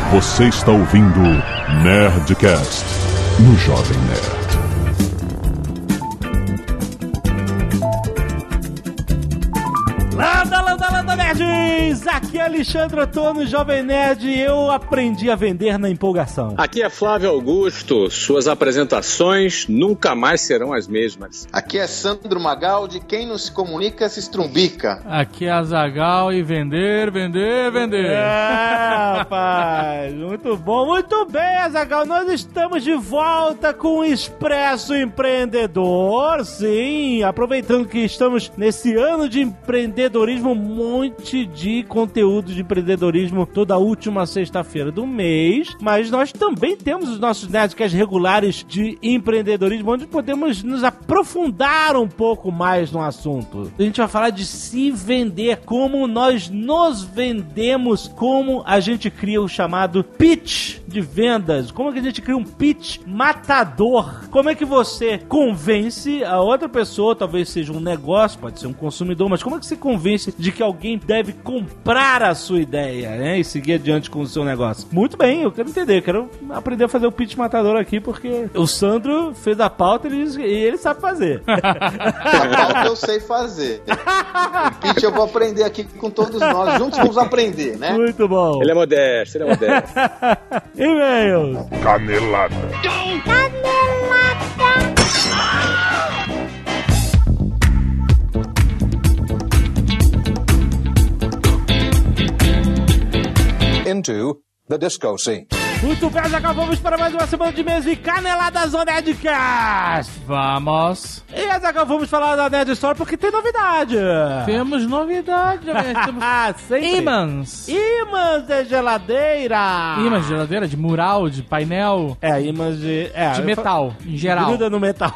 Você está ouvindo Nerdcast no Jovem Nerd. Landa, nerds! Aqui é Alexandre Antônio, Jovem Nerd, e eu aprendi a vender na empolgação. Aqui é Flávio Augusto, suas apresentações nunca mais serão as mesmas. Aqui é Sandro Magaldi, quem não se comunica se estrumbica. Aqui é Azaghal e vender. É, rapaz, muito bom, muito bem, Azaghal, nós estamos de volta com o Expresso Empreendedor, sim, aproveitando que estamos nesse ano de empreendedorismo, um monte de conteúdo de empreendedorismo toda última sexta-feira do mês, mas nós também temos os nossos Nerdcasts regulares de empreendedorismo, onde podemos nos aprofundar um pouco mais no assunto. A gente vai falar de se vender, como nós nos vendemos, como a gente cria o chamado pitch de vendas, como é que a gente cria um pitch matador, como é que você convence a outra pessoa, talvez seja um negócio, pode ser um consumidor, mas como é que você convence de que alguém deve comprar a sua ideia, né, e seguir adiante com o seu negócio? Muito bem, eu quero entender, quero aprender a fazer o pitch matador aqui, porque o Sandro fez a pauta e ele sabe fazer. A pauta eu sei fazer. O pitch eu vou aprender aqui com todos nós, juntos vamos aprender, né? Muito bom. Ele é modesto. E-mails. Canelada. Into the disco scene. Muito bem, já acabamos para mais uma semana de mês e caneladas do Nerdcast. Vamos. E Azaghal, vamos falar da Nerd Store porque tem novidade. Temos novidade, temos sempre. ímãs. Ímãs de geladeira. Ímãs de geladeira, de mural, de painel. Ímãs de metal, em geral. Gruda no metal.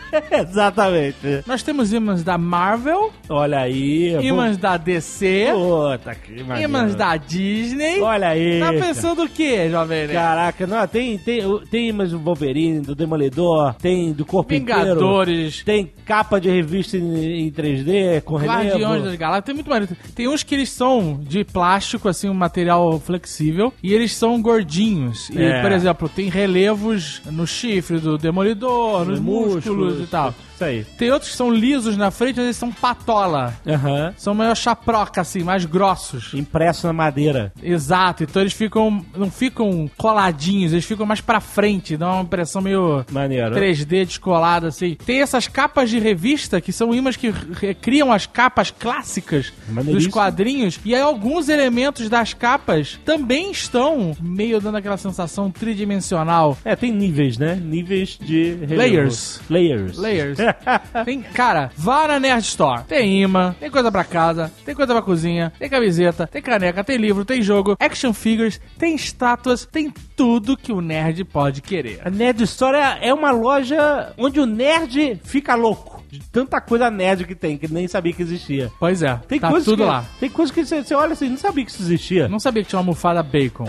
Exatamente. Nós temos ímãs da Marvel. Olha aí. Ímãs da DC. Puta que maneiro. Ímãs da Disney. Olha aí. Tá pensando o quê, jovem? Caraca, não, tem ímãs do Wolverine, do Demolidor, tem do Corpo Vingadores. Inteiro. Tem capa de revista em 3D, com relevo. Guardiões das Galáxias. Tem muito mais. Tem uns que eles são de plástico, assim, um material flexível, e eles são gordinhos. E, por exemplo, tem relevos no chifre do Demolidor, nos músculos e tal. Isso aí. Tem outros que são lisos na frente, mas eles são patola. São meio chaproca, assim, mais grossos. Impresso na madeira. Exato. Então eles não ficam coladinhos, eles ficam mais pra frente. Dá uma impressão meio maneiro. 3D descolada, assim. Tem essas capas de revista, que são ímãs que criam as capas clássicas dos quadrinhos. E aí alguns elementos das capas também estão meio dando aquela sensação tridimensional. Tem níveis, né? Níveis de relevo. Layers. Tem, cara, vá na Nerd Store. Tem imã, tem coisa pra casa, tem coisa pra cozinha, tem camiseta, tem caneca, tem livro, tem jogo, action figures, tem estátuas, tem tudo que o nerd pode querer. A Nerd Store é uma loja onde o nerd fica louco. De tanta coisa nerd que tem, que nem sabia que existia. Pois é, tem tá coisas tudo que, lá. Tem coisas que você olha assim, não sabia que isso existia. Não sabia que tinha uma almofada bacon.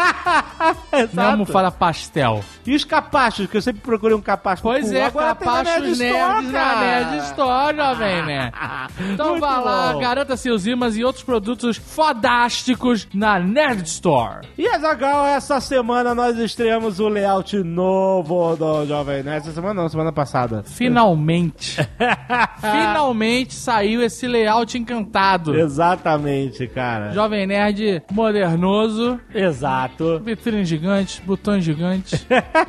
Não é uma almofada pastel. E os capachos, que eu sempre procurei um capacho. Pois é, capachos nerds na Nerd Store, jovem, né? Então vá lá, garanta seus ímãs e outros produtos fodásticos na Nerd Store. E Azaghal, essa semana nós estreamos o layout novo do Jovem Nerd. Essa semana não, semana passada. Finalmente. Finalmente saiu esse layout encantado. Exatamente, cara. Jovem Nerd modernoso. Exato. Vitrine gigante, botões gigantes.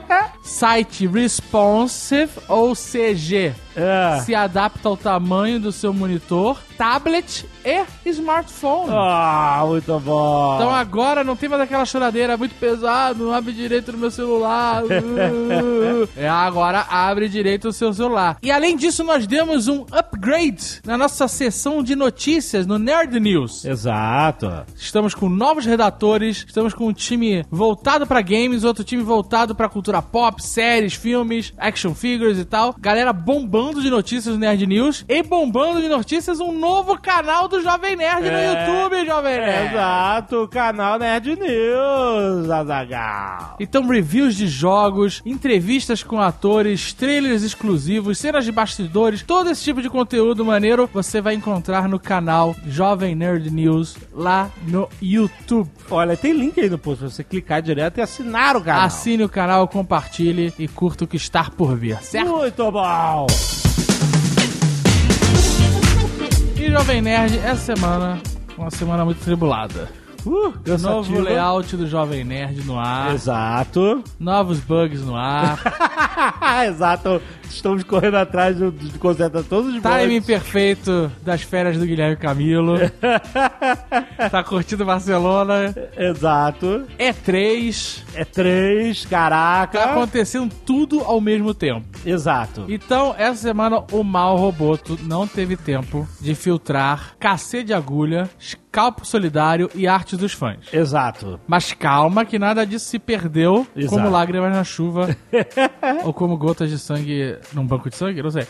Site responsive, ou CG. Se adapta ao tamanho do seu monitor, tablet e smartphone. Muito bom. Então agora não tem mais aquela choradeira muito pesado, não abre direito no meu celular. Agora abre direito o seu celular. E além disso, nós demos um upgrade na nossa seção de notícias no Nerd News. Exato. Estamos com novos redatores, estamos com um time voltado pra games, outro time voltado pra cultura pop, séries, filmes, action figures e tal. Galera bombando bombando de notícias no Nerd News e bombando de notícias um novo canal do Jovem Nerd no YouTube, Jovem Nerd. Exato, o canal Nerd News, Azaghal. Então, reviews de jogos, entrevistas com atores, trailers exclusivos, cenas de bastidores, todo esse tipo de conteúdo maneiro você vai encontrar no canal Jovem Nerd News lá no YouTube. Olha, tem link aí no post pra você clicar direto e assinar o canal. Assine o canal, compartilhe e curta o que está por vir, certo? Muito bom! E Jovem Nerd, essa semana, uma semana muito tribulada. Novo layout do Jovem Nerd no ar. Exato. Novos bugs no ar. Exato. Estamos correndo atrás de consertar todos os bugs. Timing perfeito das férias do Guilherme Camilo. Tá curtindo Barcelona. Exato. E3, caraca. Tá acontecendo tudo ao mesmo tempo. Exato. Então, essa semana, o Mal Roboto não teve tempo de filtrar cacete de agulha, scalpo solidário e arte dos fãs. Exato. Mas calma que nada disso se perdeu. Exato. Como lágrimas na chuva ou como gotas de sangue num banco de sangue, não sei.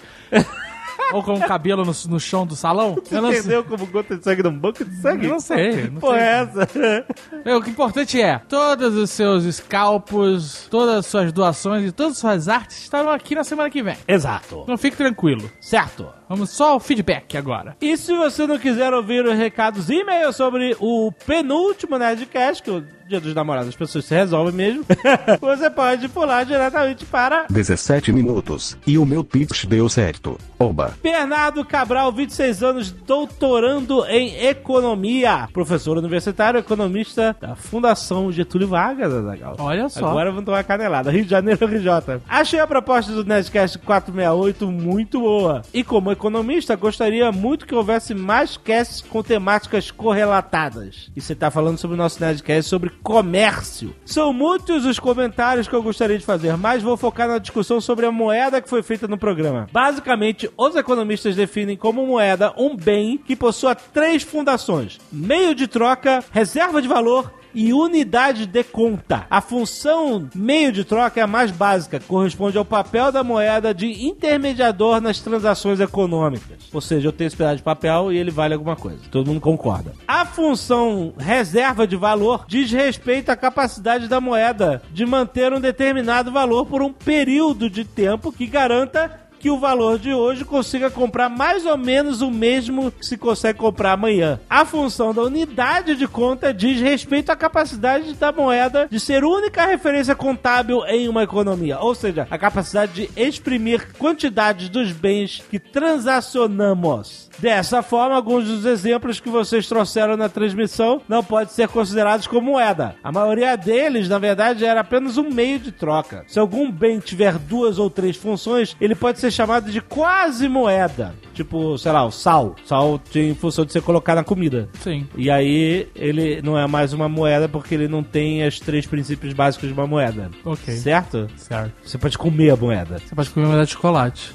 Ou como cabelo no chão do salão. Você entendeu como gota de sangue num banco de sangue? Eu não sei. Pô, essa. O que é importante é, todos os seus scalpos, todas as suas doações e todas as suas artes estarão aqui na semana que vem. Exato. Então fique tranquilo. Certo. Vamos só ao feedback agora. E se você não quiser ouvir os recados e e-mails sobre o penúltimo Nerdcast, que o Dia dos Namorados as pessoas se resolvem mesmo, você pode pular diretamente para 17 minutos. E o meu pitch deu certo. Oba. Bernardo Cabral, 26 anos, doutorando em economia, professor universitário, economista da Fundação Getúlio Vargas, Azaghal. Olha só. Agora vamos tomar uma canelada. Rio de Janeiro, RJ. Achei a proposta do Nerdcast 468 muito boa. E como economista, gostaria muito que houvesse mais casts com temáticas correlatadas. E você tá falando sobre o nosso Nerdcast sobre comércio. São muitos os comentários que eu gostaria de fazer, mas vou focar na discussão sobre a moeda que foi feita no programa. Basicamente, os economistas definem como moeda um bem que possua 3 fundações: meio de troca, reserva de valor e unidade de conta. A função meio de troca é a mais básica, corresponde ao papel da moeda de intermediador nas transações econômicas. Ou seja, eu tenho esse pedaço de papel e ele vale alguma coisa. Todo mundo concorda. A função reserva de valor diz respeito à capacidade da moeda de manter um determinado valor por um período de tempo que garanta que o valor de hoje consiga comprar mais ou menos o mesmo que se consegue comprar amanhã. A função da unidade de conta diz respeito à capacidade da moeda de ser única referência contábil em uma economia, ou seja, a capacidade de exprimir quantidades dos bens que transacionamos. Dessa forma, alguns dos exemplos que vocês trouxeram na transmissão não podem ser considerados como moeda. A maioria deles, na verdade, era apenas um meio de troca. Se algum bem tiver 2 ou 3 funções, ele pode ser chamado de quase moeda. Tipo, sei lá, o sal. Sal tem função de você colocar na comida. Sim. E aí, ele não é mais uma moeda porque ele não tem os 3 princípios básicos de uma moeda. Ok. Certo? Certo. Você pode comer a moeda. Você pode comer moeda de chocolate.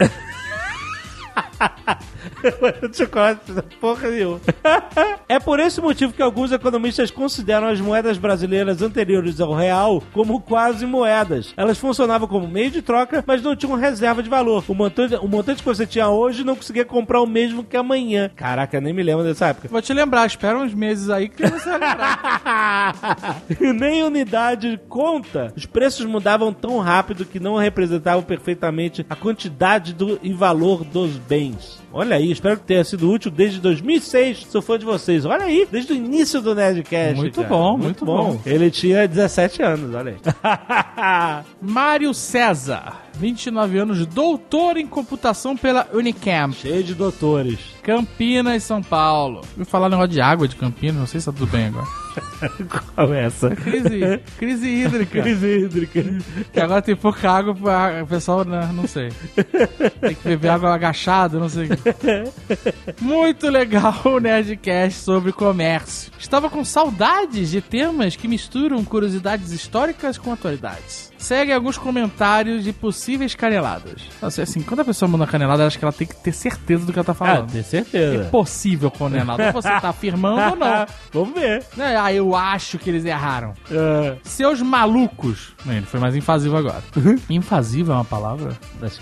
Chocolate, porra nenhuma. É por esse motivo que alguns economistas consideram as moedas brasileiras anteriores ao real como quase moedas. Elas funcionavam como meio de troca, mas não tinham reserva de valor. O montante que você tinha hoje não conseguia comprar o mesmo que amanhã. Caraca, nem me lembro dessa época. Vou te lembrar, espera uns meses aí que você vai lembrar. Nem unidade de conta. Os preços mudavam tão rápido que não representavam perfeitamente a quantidade e valor dos bens. Olha aí, espero que tenha sido útil desde 2006. Sou fã de vocês. Olha aí, desde o início do Nerdcast. Muito cara. bom, muito bom. Ele tinha 17 anos, olha aí. Mário César, 29 anos, doutor em computação pela Unicamp. Cheio de doutores. Campinas, São Paulo. Vou falar um negócio de água de Campinas, não sei se tá tudo bem agora. Qual é essa? Crise hídrica. Crise hídrica. Que agora tem pouca água para o pessoal, não sei. Tem que beber água agachado, não sei. Muito legal o Nerdcast sobre comércio. Estava com saudades de temas que misturam curiosidades históricas com atualidades. Segue alguns comentários de possíveis caneladas. Assim, quando a pessoa manda canelada, eu acho que ela tem que ter certeza do que ela tá falando. Tem certeza. É possível canelada. Ou você tá afirmando ou não. Vamos ver. Eu acho que eles erraram. Seus malucos. Ele foi mais invasivo agora. Invasivo é uma palavra? Acho que não.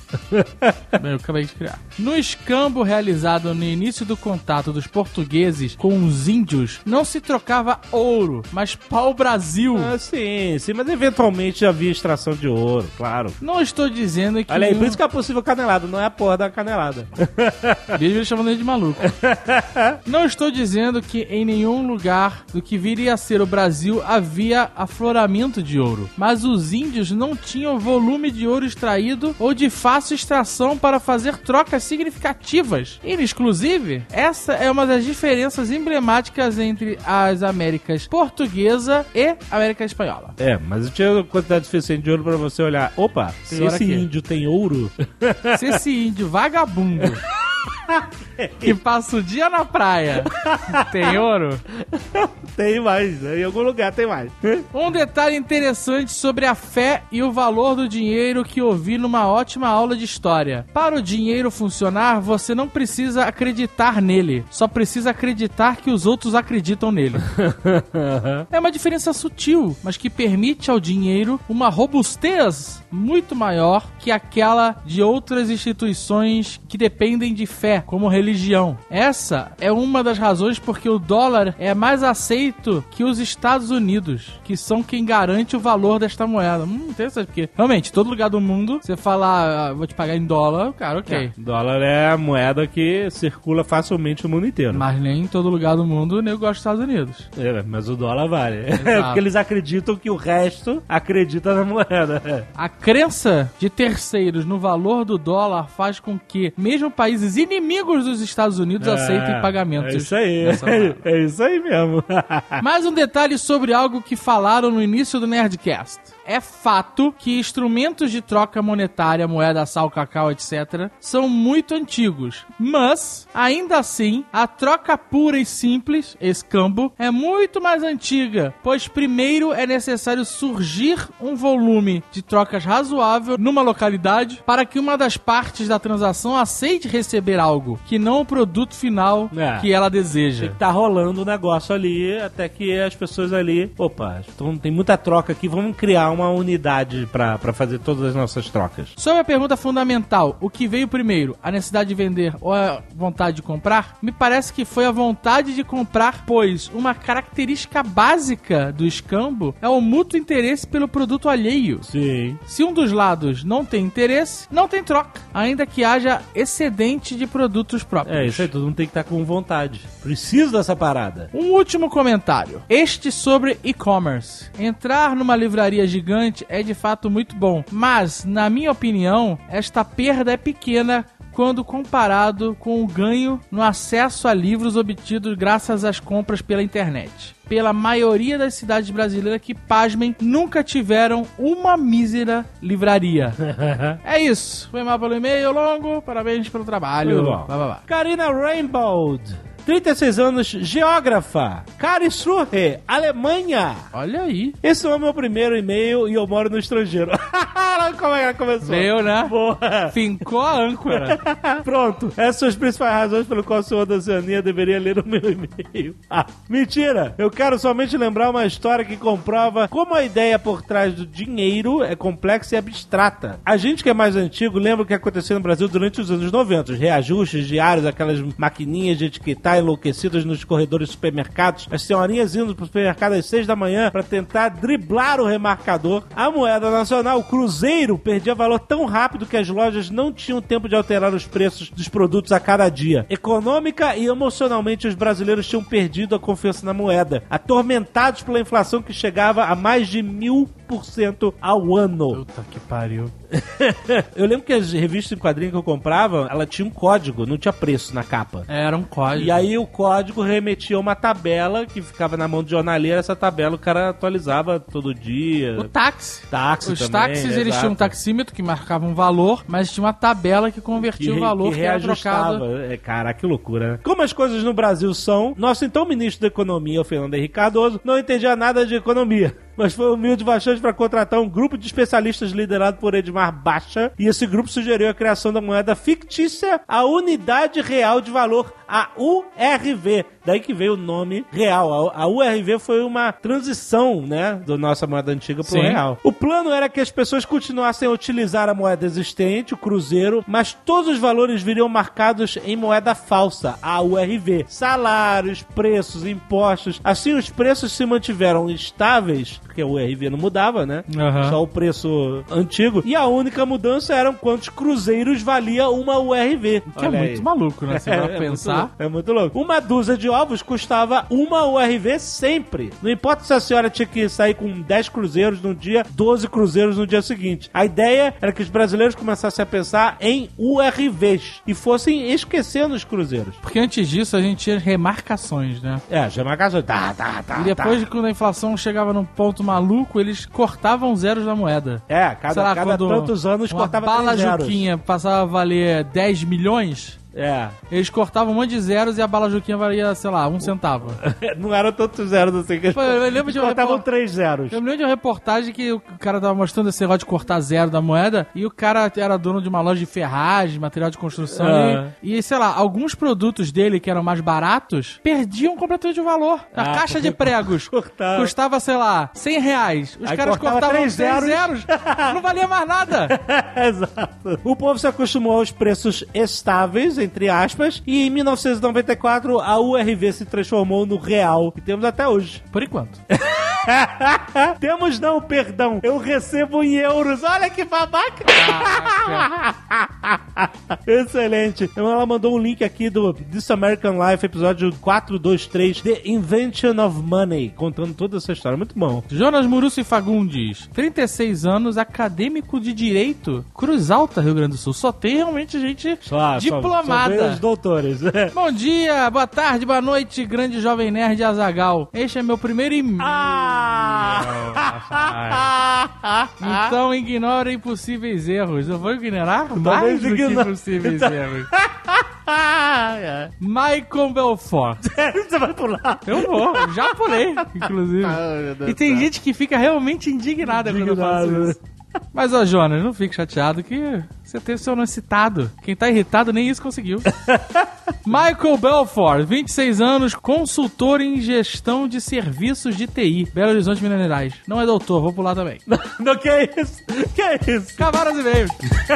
Eu acabei de criar. No escambo realizado no início do contato dos portugueses com os índios, não se trocava ouro, mas pau-brasil. Sim, mas eventualmente havia extração de ouro, claro. Não estou dizendo que... Olha aí, por isso que é possível canelada, não é a porra da canelada. Desde ele chamando ele de maluco. Não estou dizendo que em nenhum lugar do que viria a ser o Brasil havia afloramento de ouro, mas os índios não tinham volume de ouro extraído ou de fácil extração para fazer trocas significativas. Inclusive, essa é uma das diferenças emblemáticas entre as Américas Portuguesa e América Espanhola. Mas eu tinha quantidade suficiente de ouro para você olhar. Opa, se esse índio tem ouro... Se esse índio vagabundo... que passa o dia na praia tem ouro? Tem mais, né? Em algum lugar tem mais. Um detalhe interessante sobre a fé e o valor do dinheiro que ouvi numa ótima aula de história. Para o dinheiro funcionar, você não precisa acreditar nele, só precisa acreditar que os outros acreditam nele. É uma diferença sutil, mas que permite ao dinheiro uma robustez muito maior que aquela de outras instituições que dependem de fé, como religião. Essa é uma das razões porque o dólar é mais aceito que os Estados Unidos, que são quem garante o valor desta moeda. Interessante, porque realmente, todo lugar do mundo, você fala, vou te pagar em dólar, cara, ok. Dólar é a moeda que circula facilmente no mundo inteiro. Mas nem em todo lugar do mundo o nego gosta dos Estados Unidos. Mas o dólar vale. Porque eles acreditam que o resto acredita na moeda. A crença de terceiros no valor do dólar faz com que, mesmo países inimigos dos Estados Unidos, aceitem pagamentos. É isso aí. É isso aí mesmo. Mais um detalhe sobre algo que falaram no início do Nerdcast. É fato que instrumentos de troca monetária, moeda, sal, cacau, etc., são muito antigos. Mas, ainda assim, a troca pura e simples, escambo, é muito mais antiga, pois primeiro é necessário surgir um volume de trocas razoável numa localidade para que uma das partes da transação aceite receber algo, que não o produto final que ela deseja. Tem que tá rolando o negócio ali, até que as pessoas ali, opa, então tem muita troca aqui, vamos criar uma unidade pra fazer todas as nossas trocas. Sobre a pergunta fundamental, o que veio primeiro, a necessidade de vender ou a vontade de comprar? Me parece que foi a vontade de comprar, pois uma característica básica do escambo é o mútuo interesse pelo produto alheio. Sim. Se um dos lados não tem interesse, não tem troca, ainda que haja excedente de produtos próprios. Isso aí, todo mundo tem que estar com vontade. Preciso dessa parada. Um último comentário. Este sobre e-commerce. Entrar numa livraria gigante é de fato muito bom, mas, na minha opinião, esta perda é pequena quando comparado com o ganho no acesso a livros obtidos graças às compras pela internet. Pela maioria das cidades brasileiras que, pasmem, nunca tiveram uma mísera livraria. É isso. Foi mal pelo e-mail longo. Parabéns pelo trabalho. Karina Rainbow, 36 anos, geógrafa, Karlsruhe, Alemanha. Olha aí. Esse é o meu primeiro e-mail e eu moro no estrangeiro. Como é que começou? Veio, né? Boa. Fincou a âncora. Pronto. Essas são as principais razões pelo qual o senhor da Oceania deveria ler o meu e-mail. Mentira. Eu quero somente lembrar uma história que comprova como a ideia por trás do dinheiro é complexa e abstrata. A gente que é mais antigo lembra o que aconteceu no Brasil durante os anos 90. Os reajustes diários, aquelas maquininhas de etiquetar enlouquecidas nos corredores de supermercados, as senhorinhas indo pro supermercado às 6 da manhã para tentar driblar o remarcador. A moeda nacional, o cruzeiro, perdia valor tão rápido que as lojas não tinham tempo de alterar os preços dos produtos a cada dia. Econômica e emocionalmente, os brasileiros tinham perdido a confiança na moeda, atormentados pela inflação que chegava a mais de 1000% ao ano. Puta que pariu. Eu lembro que as revistas em quadrinho que eu comprava, ela tinha um código, não tinha preço na capa. Era um código. E aí o código remetia a uma tabela que ficava na mão do jornaleiro. Essa tabela o cara atualizava todo dia. O táxi. Táxi Os também, táxis, eles tinham um taxímetro que marcava um valor, mas tinha uma tabela que convertia o valor que era trocado. Cara, que loucura, né? Como as coisas no Brasil são, nosso então ministro da Economia, o Fernando Henrique Cardoso, não entendia nada de economia, mas foi humilde bastante para contratar um grupo de especialistas liderado por Edmar Baixa, e esse grupo sugeriu a criação da moeda fictícia, a Unidade Real de Valor, a URV, Daí que veio o nome real. A URV foi uma transição, né, da nossa moeda antiga pro real. O plano era que as pessoas continuassem a utilizar a moeda existente, o cruzeiro, mas todos os valores viriam marcados em moeda falsa, a URV. Salários, preços, impostos. Assim, os preços se mantiveram estáveis, porque a URV não mudava, né? Só o preço antigo. E a única mudança era quantos cruzeiros valia uma URV. Que é muito maluco, né? Você vai pensar. É muito louco. Uma dúzia de ovos custava uma URV sempre. Não importa se a senhora tinha que sair com 10 cruzeiros num dia, 12 cruzeiros no dia seguinte. A ideia era que os brasileiros começassem a pensar em URVs e fossem esquecendo os cruzeiros. Porque antes disso a gente tinha remarcações, né? As remarcações. E depois, quando a inflação chegava num ponto maluco, eles cortavam zeros da moeda. Cada tantos anos cortava 3 zeros. Uma bala Juquinha passava a valer 10 milhões... Eles cortavam um monte de zeros e a bala Juquinha valia, sei lá, 1 centavo. Não eram tantos zeros assim que eles cortavam 3 zeros. Eu me lembro de uma reportagem que o cara tava mostrando esse negócio de cortar zero da moeda e o cara era dono de uma loja de ferragem, material de construção e sei lá, alguns produtos dele que eram mais baratos perdiam completamente o valor. A caixa de pregos custava, sei lá, R$100. Os caras cortavam 3 zeros. Não valia mais nada. Exato. O povo se acostumou aos preços estáveis, entre aspas, e em 1994 a URV se transformou no real, que temos até hoje. Por enquanto. Temos não, perdão. Eu recebo em euros. Olha que babaca. Excelente. Ela mandou um link aqui do This American Life, episódio 423, The Invention of Money, contando toda essa história. Muito bom. Jonas Murussi Fagundes, 36 anos, acadêmico de Direito, Cruz Alta, Rio Grande do Sul. Só tem realmente gente diplomada. Só os doutores. Bom dia, boa tarde, boa noite, grande jovem nerd Azaghal. Este é meu primeiro e-mail. Então ignorem possíveis erros. Eu vou ignorar mais do que possíveis erros. Michael Belfort. Você vai pular? Eu vou, já pulei, inclusive. E tem gente que fica realmente indignada quando eu faço isso. Mas, ó, Jonas, não fique chateado que você teve seu nome citado. Quem tá irritado nem isso conseguiu. Michael Belfort, 26 anos, consultor em gestão de serviços de TI, Belo Horizonte, Minas Gerais. Não é doutor, vou pular também. Não, que é isso? Que é isso? Cavalos e meios.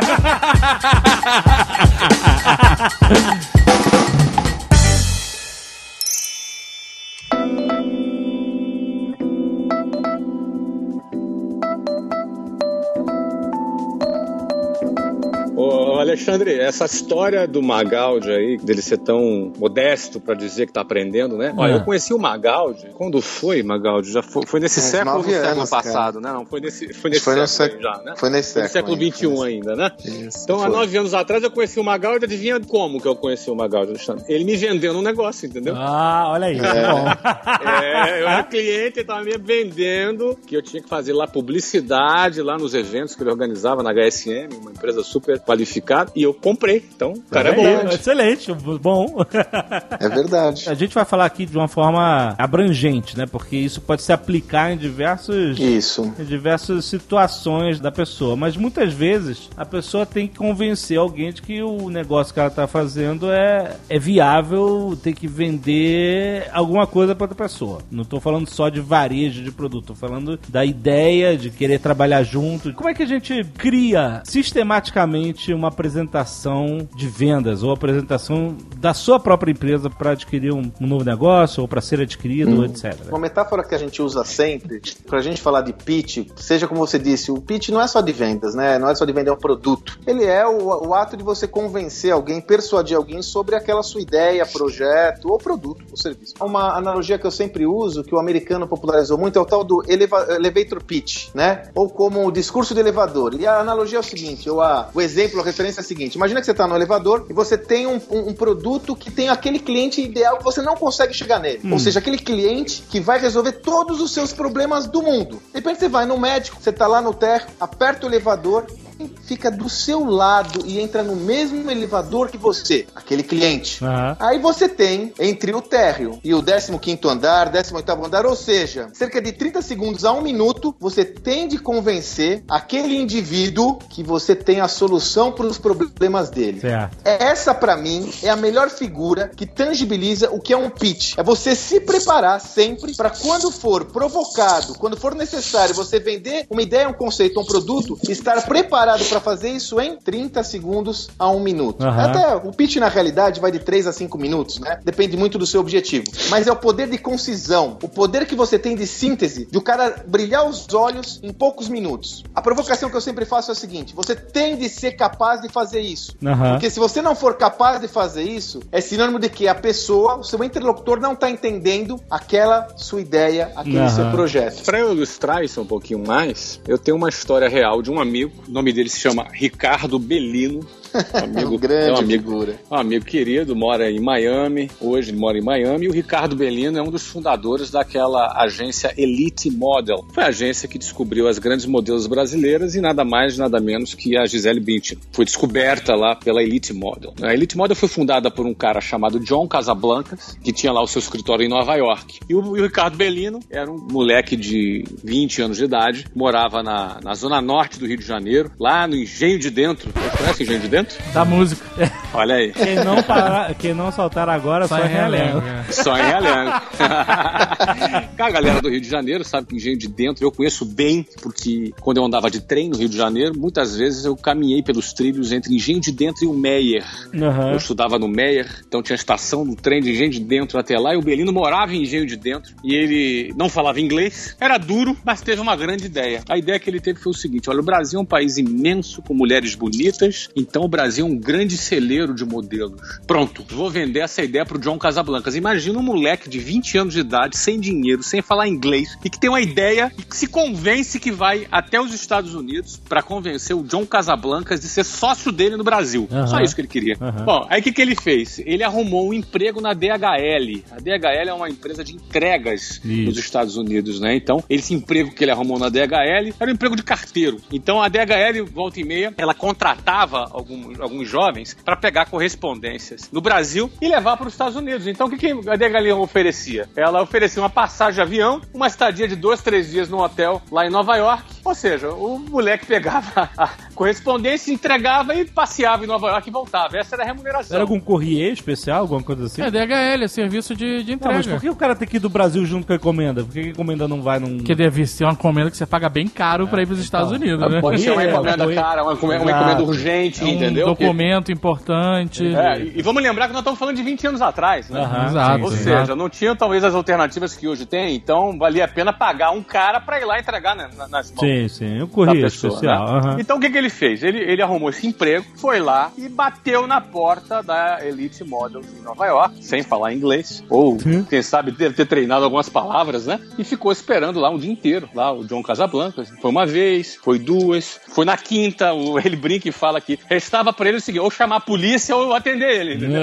Ô, Alexandre, essa história do Magaldi aí, dele ser tão modesto pra dizer que tá aprendendo, né? Olha, eu conheci o Magaldi, quando foi, Magaldi? Já foi nesse século ou no século passado, né? Não, foi nesse século já, né? Foi nesse século. Foi no século XXI ainda, né? Isso, então, há 9 anos atrás eu conheci o Magaldi, adivinha como que eu conheci o Magaldi, Alexandre? Ele me vendendo um negócio, entendeu? Olha aí. Eu era cliente, ele tava me vendendo que eu tinha que fazer lá publicidade, lá nos eventos que ele organizava na HSM, uma empresa super qualificado, e eu comprei. Então, o cara é bom. Excelente, bom. É verdade. A gente vai falar aqui de uma forma abrangente, né? Porque isso pode se aplicar em diversas situações da pessoa. Mas muitas vezes a pessoa tem que convencer alguém de que o negócio que ela tá fazendo é viável, tem que vender alguma coisa para outra pessoa. Não tô falando só de varejo de produto, tô falando da ideia de querer trabalhar junto. Como é que a gente cria sistematicamente uma apresentação de vendas ou apresentação da sua própria empresa para adquirir um novo negócio ou para ser adquirido, etc. Uma metáfora que a gente usa sempre pra gente falar de pitch, seja como você disse, o pitch não é só de vendas, né? Não é só de vender um produto. Ele é o ato de você convencer alguém, persuadir alguém sobre aquela sua ideia, projeto ou produto ou serviço. Uma analogia que eu sempre uso, que o americano popularizou muito, é o tal do elevator pitch, né? Ou como o discurso de elevador. E a analogia é o seguinte, o exemplo, a referência é a seguinte: imagina que você está no elevador e você tem um produto que tem aquele cliente ideal que você não consegue chegar nele. Ou seja, aquele cliente que vai resolver todos os seus problemas do mundo. De repente você vai no médico, você está lá no térreo, aperta o elevador, fica do seu lado e entra no mesmo elevador que você, aquele cliente. Aí você tem, entre o térreo e o 15º andar, 18º andar, ou seja, cerca de 30 segundos a 1 minuto, você tem de convencer aquele indivíduo que você tem a solução para os problemas dele. Certo. Essa, pra mim, é a melhor figura que tangibiliza o que é um pitch. É você se preparar sempre para quando for provocado, quando for necessário você vender uma ideia, um conceito, um produto, estar preparado para fazer isso em 30 segundos a 1 minuto. Até o pitch, na realidade, vai de 3 a 5 minutos, né? Depende muito do seu objetivo. Mas é o poder de concisão, o poder que você tem de síntese, de o cara brilhar os olhos em poucos minutos. A provocação que eu sempre faço é a seguinte: você tem de ser capaz de fazer isso. Porque se você não for capaz de fazer isso, é sinônimo de que a pessoa, o seu interlocutor, não está entendendo aquela sua ideia, aquele seu projeto. Para eu ilustrar isso um pouquinho mais, eu tenho uma história real de um amigo, o nome dele se chama Ricardo Bellino. Amigo, figura. Um amigo querido, mora em Miami, hoje ele mora em Miami, e o Ricardo Bellino é um dos fundadores daquela agência Elite Model. Foi a agência que descobriu as grandes modelos brasileiras e nada mais, nada menos que a Gisele Bündchen. Foi descoberta lá pela Elite Model. A Elite Model foi fundada por um cara chamado John Casablancas, que tinha lá o seu escritório em Nova York. E o Ricardo Bellino era um moleque de 20 anos de idade, morava na zona norte do Rio de Janeiro, lá no Engenho de Dentro. Você conhece Engenho de Dentro? Da música. Olha aí. Quem não saltar agora, só em Realengo. Só em Realengo. A galera do Rio de Janeiro sabe que Engenho de Dentro eu conheço bem, porque quando eu andava de trem no Rio de Janeiro, muitas vezes eu caminhei pelos trilhos entre Engenho de Dentro e o Meier. Eu estudava no Meier, então tinha estação do trem de Engenho de Dentro até lá, e o Bellino morava em Engenho de Dentro, e ele não falava inglês, era duro, mas teve uma grande ideia. A ideia que ele teve foi o seguinte: olha, o Brasil é um país imenso, com mulheres bonitas, então o Brasil é um grande celeiro de modelos. Pronto, vou vender essa ideia pro John Casablancas. Imagina um moleque de 20 anos de idade, sem dinheiro, sem falar inglês, e que tem uma ideia e que se convence que vai até os Estados Unidos para convencer o John Casablancas de ser sócio dele no Brasil. Só isso que ele queria. Bom, aí o que ele fez? Ele arrumou um emprego na DHL. A DHL é uma empresa de entregas nos Estados Unidos, né? Então, esse emprego que ele arrumou na DHL era um emprego de carteiro. Então, a DHL, volta e meia, ela contratava alguns jovens para pegar correspondências no Brasil e levar para os Estados Unidos. Então, o que a DHL oferecia? Ela oferecia uma passagem de avião, uma estadia de 2, 3 dias no hotel lá em Nova York. Ou seja, o moleque pegava a correspondência, entregava e passeava em Nova York e voltava. Essa era a remuneração. Era algum courrier especial, alguma coisa assim? É, DHL, é serviço de entrega. Não, mas por que o cara tem que ir do Brasil junto com a encomenda? Por que a encomenda não vai num... Porque deve ser uma encomenda que você paga bem caro pra ir pros Estados Unidos, né? Pode ser uma encomenda cara, uma encomenda urgente, entendeu? Um documento importante. E vamos lembrar que nós estamos falando de 20 anos atrás, né? Exato. Ou seja, não tinha talvez as alternativas que hoje tem, então valia a pena pagar um cara pra ir lá entregar nas mãos. Sim, o courrier especial. Né? Então o que ele fez? Ele arrumou esse emprego, foi lá e bateu na porta da Elite Models em Nova York, sem falar inglês, ou quem sabe deve ter treinado algumas palavras, né? E ficou esperando lá um dia inteiro, lá o John Casablancas. Foi uma vez, foi duas, foi na quinta, ele brinca e fala que restava pra ele o seguinte: ou chamar a polícia ou atender ele, entendeu?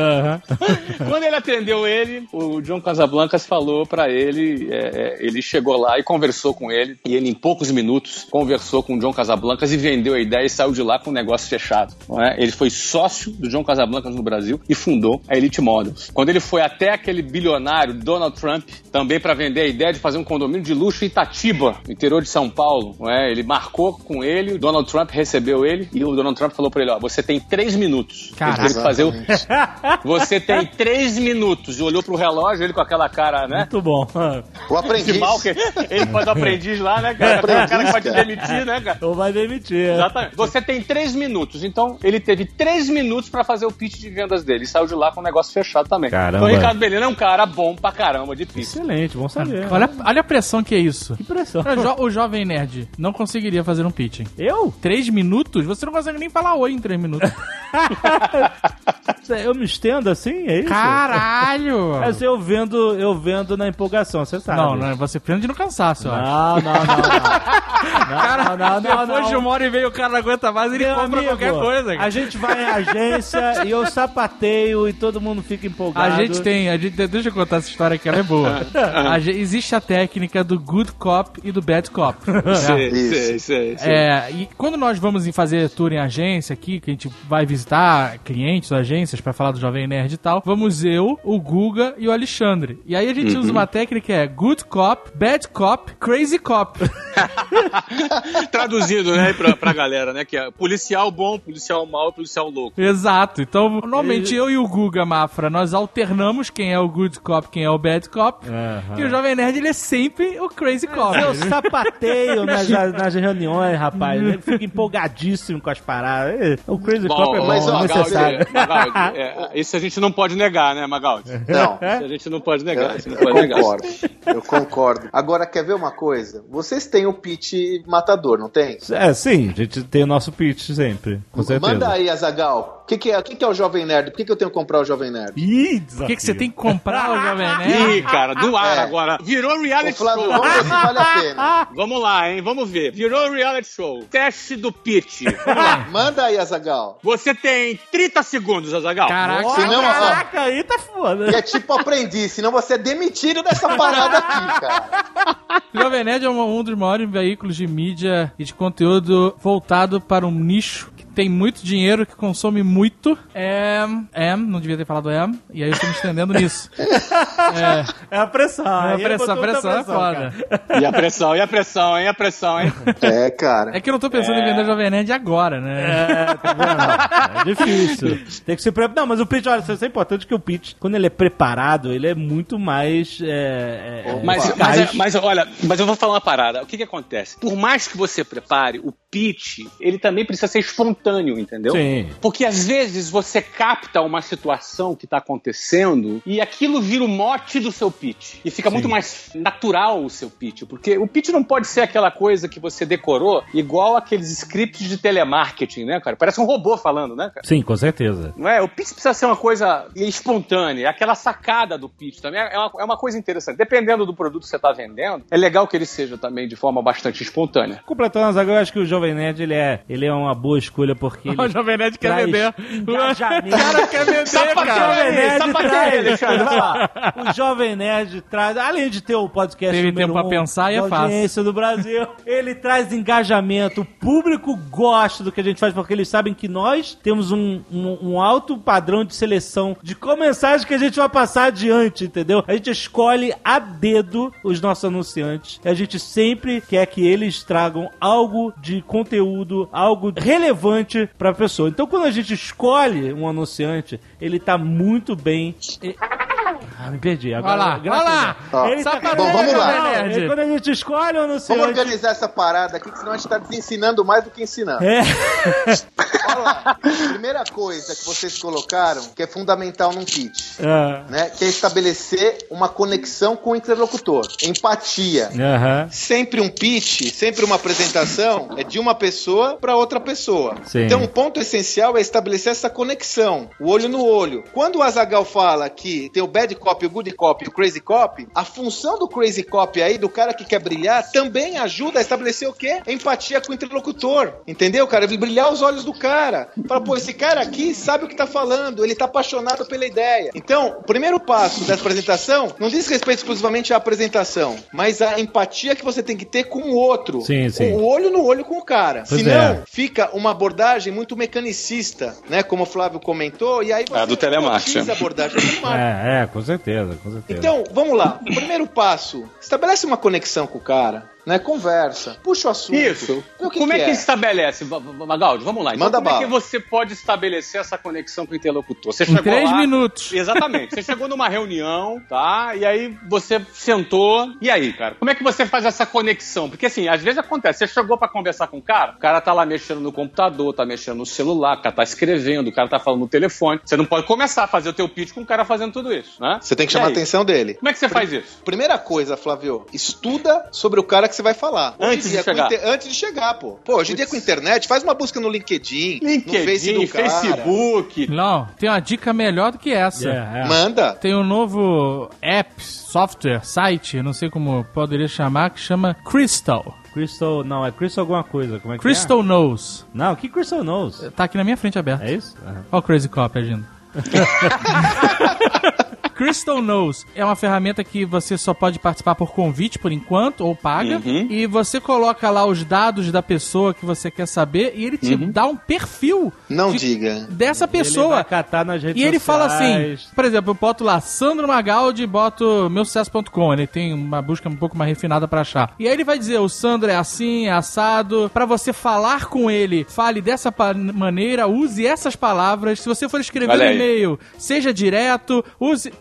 Quando ele atendeu ele, o John Casablancas falou pra ele, ele chegou lá e conversou com ele, e ele em poucos minutos conversou com o John Casablancas e vendeu a ideia e saiu de lá com o negócio fechado. Não é? Ele foi sócio do John Casablancas no Brasil e fundou a Elite Models. Quando ele foi até aquele bilionário Donald Trump, também para vender a ideia de fazer um condomínio de luxo em Itatiba, no interior de São Paulo, não é? Ele marcou com ele, o Donald Trump recebeu ele e o Donald Trump falou para ele: ó, você tem 3 minutos. Caraca. Ele teve que fazer Você tem 3 minutos. E olhou pro relógio, ele com aquela cara, né? Muito bom. O aprendiz. Ele faz o aprendiz lá, né, cara? O cara que vai te demitir, né, cara? Ou vai demitir. Exatamente. Você tem 3 minutos. Então, ele teve 3 minutos pra fazer o pitch de vendas dele. E saiu de lá com o negócio fechado também. Caramba. Então, o Ricardo Bellino é um cara bom pra caramba de pitch. Excelente, bom saber. Olha a pressão que é isso. Que pressão. O jovem nerd não conseguiria fazer um pitching. Eu? 3 minutos? Você não consegue nem falar oi em 3 minutos. eu me estendo assim, é isso? Caralho! Mas eu vendo na empolgação, você sabe. Não, você prende no cansaço, eu acho. Não. Depois de 1h30 o cara não aguenta mais, ele compra qualquer coisa. A gente vai em agência e eu sapateio e todo mundo fica empolgado. Deixa eu contar essa história que ela é boa. Existe a técnica do good cop e do bad cop. Sei. E quando nós vamos fazer tour em agência aqui, que a gente vai visitar clientes ou agências pra falar do Jovem Nerd e tal, vamos eu, o Guga e o Alexandre. E aí a gente usa uma técnica que é good cop, bad cop, crazy cop. Traduzido, né, pra galera, né, que é policial bom, policial mau, policial louco. Exato. Então, normalmente eu e o Guga Mafra, nós alternamos quem é o good cop, quem é o bad cop. E o Jovem Nerd, ele é sempre o crazy cop. Eu sapateio nas reuniões, rapaz. Ele fica empolgadíssimo com as paradas. O crazy cop é mas, bom, necessário. Magaldi, isso a gente não pode negar, né, Magaldi? Não. Isso a gente não pode negar. Eu concordo. Agora, quer ver uma coisa? Vocês têm o pitch matador, não tem? Sim. A gente tem o nosso pitch sempre, com certeza. Manda aí, Azaghal. O que é o Jovem Nerd? Por que eu tenho que comprar o Jovem Nerd? Por que você tem que comprar o Jovem Nerd? Ih, cara, do ar agora. Virou reality show. Vamos ver se vale a pena. Vamos lá, hein? Vamos ver. Virou reality show. Teste do pitch. Manda aí, Azaghal. Você tem 30 segundos, Azaghal. Caraca, aí tá foda. É tipo aprendiz, senão você é demitido dessa parada aqui, cara. O Jovem Nerd é um dos maiores veículos de mídia e de conteúdo voltado para um nicho que tem muito dinheiro, que consome muito. Não devia ter falado e aí eu tô me estendendo nisso. É a pressão. A pressão é foda. E a pressão, hein? É, cara. É que eu não tô pensando em vender Jovem Nerd agora, né? Tá vendo? É difícil. Tem que se preparar. Não, mas o pitch, olha, isso é importante que o pitch, quando ele é preparado, ele é muito mais... Mas eu vou falar uma parada. O que acontece? Por mais que você prepare, o pitch, ele também precisa ser espontâneo, entendeu? Sim. Porque às vezes você capta uma situação que tá acontecendo e aquilo vira o mote do seu pitch. E fica muito mais natural o seu pitch. Porque o pitch não pode ser aquela coisa que você decorou igual aqueles scripts de telemarketing, né, cara? Parece um robô falando, né, cara? Sim, com certeza. Não é? O pitch precisa ser uma coisa espontânea. Aquela sacada do pitch também é uma coisa interessante. Dependendo do produto que você tá vendendo, é legal que ele seja também de forma bastante espontânea. Completando, eu acho que o Jovem Nerd, ele é uma boa escolha porque ele o Jovem Nerd quer vender. Engajamento. O cara quer vender, cara. O Jovem Nerd traz, além de ter o podcast teve tempo pra pensar e é fácil. Audiência do Brasil, ele traz engajamento. O público gosta do que a gente faz porque eles sabem que nós temos um alto padrão de seleção de qual mensagem que a gente vai passar adiante, entendeu? A gente escolhe a dedo os nossos anunciantes e a gente sempre quer que eles tragam algo de conteúdo, algo relevante pra pessoa. Então, quando a gente escolhe um anunciante, ele tá muito bem... me perdi. Agora, vai lá. Bom, vamos lá. Quando a gente escolhe um anunciante... Vamos organizar essa parada aqui, que senão a gente tá desensinando mais do que ensinando. Olha lá. Primeira coisa que vocês colocaram, que é fundamental num pitch, né? Que é estabelecer uma conexão com o interlocutor. Empatia. Sempre um pitch, sempre uma apresentação é de uma pessoa para outra pessoa. Sim. Então, um ponto essencial é estabelecer essa conexão, o olho no olho. Quando o Azaghal fala que tem o bad cop, o good cop e o crazy cop, a função do crazy cop aí, do cara que quer brilhar, também ajuda a estabelecer o quê? Empatia com o interlocutor. Entendeu, cara? Brilhar os olhos do cara. Fala, pô, esse cara aqui sabe o que tá falando, ele tá apaixonado pela ideia. Então, o primeiro passo dessa apresentação não diz respeito exclusivamente à apresentação, mas a empatia que você tem que ter com o outro. Sim. O olho no olho com o cara. Senão, fica uma abordagem muito mecanicista, né? Como o Flávio comentou, e aí você do telemarketing. a abordagem do telemarketing. Com certeza. Então, vamos lá. O primeiro passo, estabelece uma conexão com o cara. Né? Conversa, puxa o assunto. Isso. Como é que estabelece, Magaldi? Vamos lá. Então, manda como bala. É que você pode estabelecer essa conexão com o interlocutor? Você chegou 3 lá, minutos. Exatamente. Você chegou numa reunião, tá? E aí você sentou. E aí, cara? Como é que você faz essa conexão? Porque assim, às vezes acontece. Você chegou pra conversar com o cara tá lá mexendo no computador, tá mexendo no celular, o cara tá escrevendo, o cara tá falando no telefone. Você não pode começar a fazer o teu pitch com o cara fazendo tudo isso, né? Você tem que chamar a atenção dele. Como é que você faz isso? Primeira coisa, Flávio, estuda sobre o cara que você vai falar. Antes de chegar. Antes de chegar, pô. Pô, hoje em dia com a internet, faz uma busca no LinkedIn, no Face do cara. Facebook. Não, tem uma dica melhor do que essa. Manda. Tem um novo app, software, site, não sei como poderia chamar, que chama Crystal. Crystal, não, é Crystal alguma coisa. Como é que Crystal Knows. Não, que Crystal Knows? Tá aqui na minha frente aberto. É isso? Olha o Crazy Cop agindo. Crystal Knows é uma ferramenta que você só pode participar por convite, por enquanto, ou paga. E você coloca lá os dados da pessoa que você quer saber e ele te dá um perfil dessa pessoa. Ele vai catar nas redes e ele sociais. fala assim, por exemplo, eu boto lá Sandro Magaldi e boto meusucesso.com. Ele tem uma busca um pouco mais refinada pra achar. E aí ele vai dizer, o Sandro é assim, é assado. Pra você falar com ele, fale dessa maneira, use essas palavras. Se você for escrever um e-mail, seja direto, use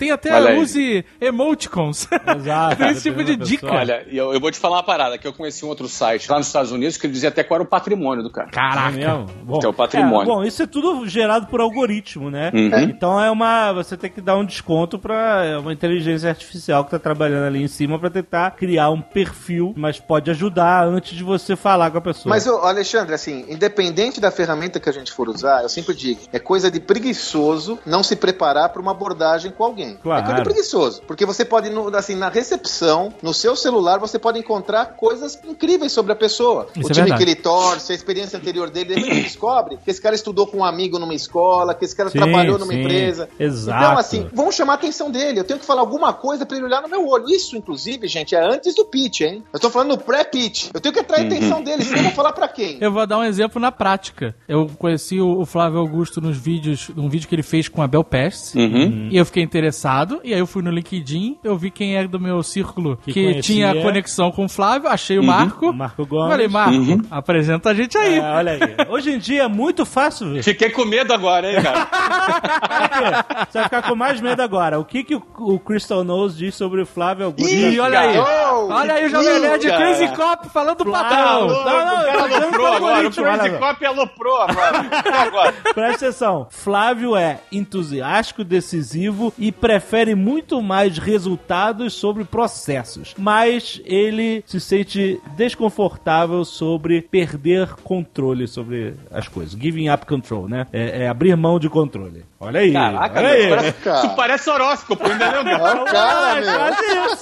emoticons. Exato. Tem esse tipo de dica. Olha, eu vou te falar uma parada, que eu conheci um outro site lá nos Estados Unidos que ele dizia até qual era o patrimônio do cara. Caraca. É bom, que é o patrimônio. Bom, isso é tudo gerado por algoritmo, né? Então você tem que dar um desconto pra uma inteligência artificial que tá trabalhando ali em cima pra tentar criar um perfil, mas pode ajudar antes de você falar com a pessoa. Mas, Alexandre, assim, independente da ferramenta que a gente for usar, eu sempre digo, é coisa de preguiçoso não se preparar pra uma abordagem com alguém. Claro. É coisa preguiçoso. Porque você pode, na recepção, no seu celular, você pode encontrar coisas incríveis sobre a pessoa. Isso o time que ele torce, a experiência anterior dele, de repente descobre que esse cara estudou com um amigo numa escola, que esse cara trabalhou numa empresa. Exato. Então, assim, vão chamar a atenção dele. Eu tenho que falar alguma coisa pra ele olhar no meu olho. Isso, inclusive, gente, é antes do pitch, hein? Eu tô falando no pré-pitch. Eu tenho que atrair a atenção dele, senão eu vou falar pra quem? Eu vou dar um exemplo na prática. Eu conheci o Flávio Augusto num vídeo que ele fez com a Bel Pesce, e eu fiquei interessado, e aí eu fui no LinkedIn, eu vi quem era do meu círculo que tinha conexão com o Flávio, achei o Marco Gomes. Falei, Marco, apresenta a gente aí. Olha aí. Hoje em dia é muito fácil ver. Fiquei com medo agora, hein, cara? Você vai ficar com mais medo agora. O que o Crystal Knows diz sobre o Flávio Augusto? Ih, olha aí. Olha aí o Jovem Nerd Crazy Cop falando do patrão. O cara aloprou agora. O Crazy Cop aloprou agora. Presta atenção. Flávio é entusiástico, decisivo e prefere muito mais resultados sobre processos. Mas ele se sente desconfortável sobre perder controle sobre as coisas. Giving up control, né? É abrir mão de controle. Olha aí. Caraca, olha aí. Isso parece horóscopo, entendeu? Quase isso.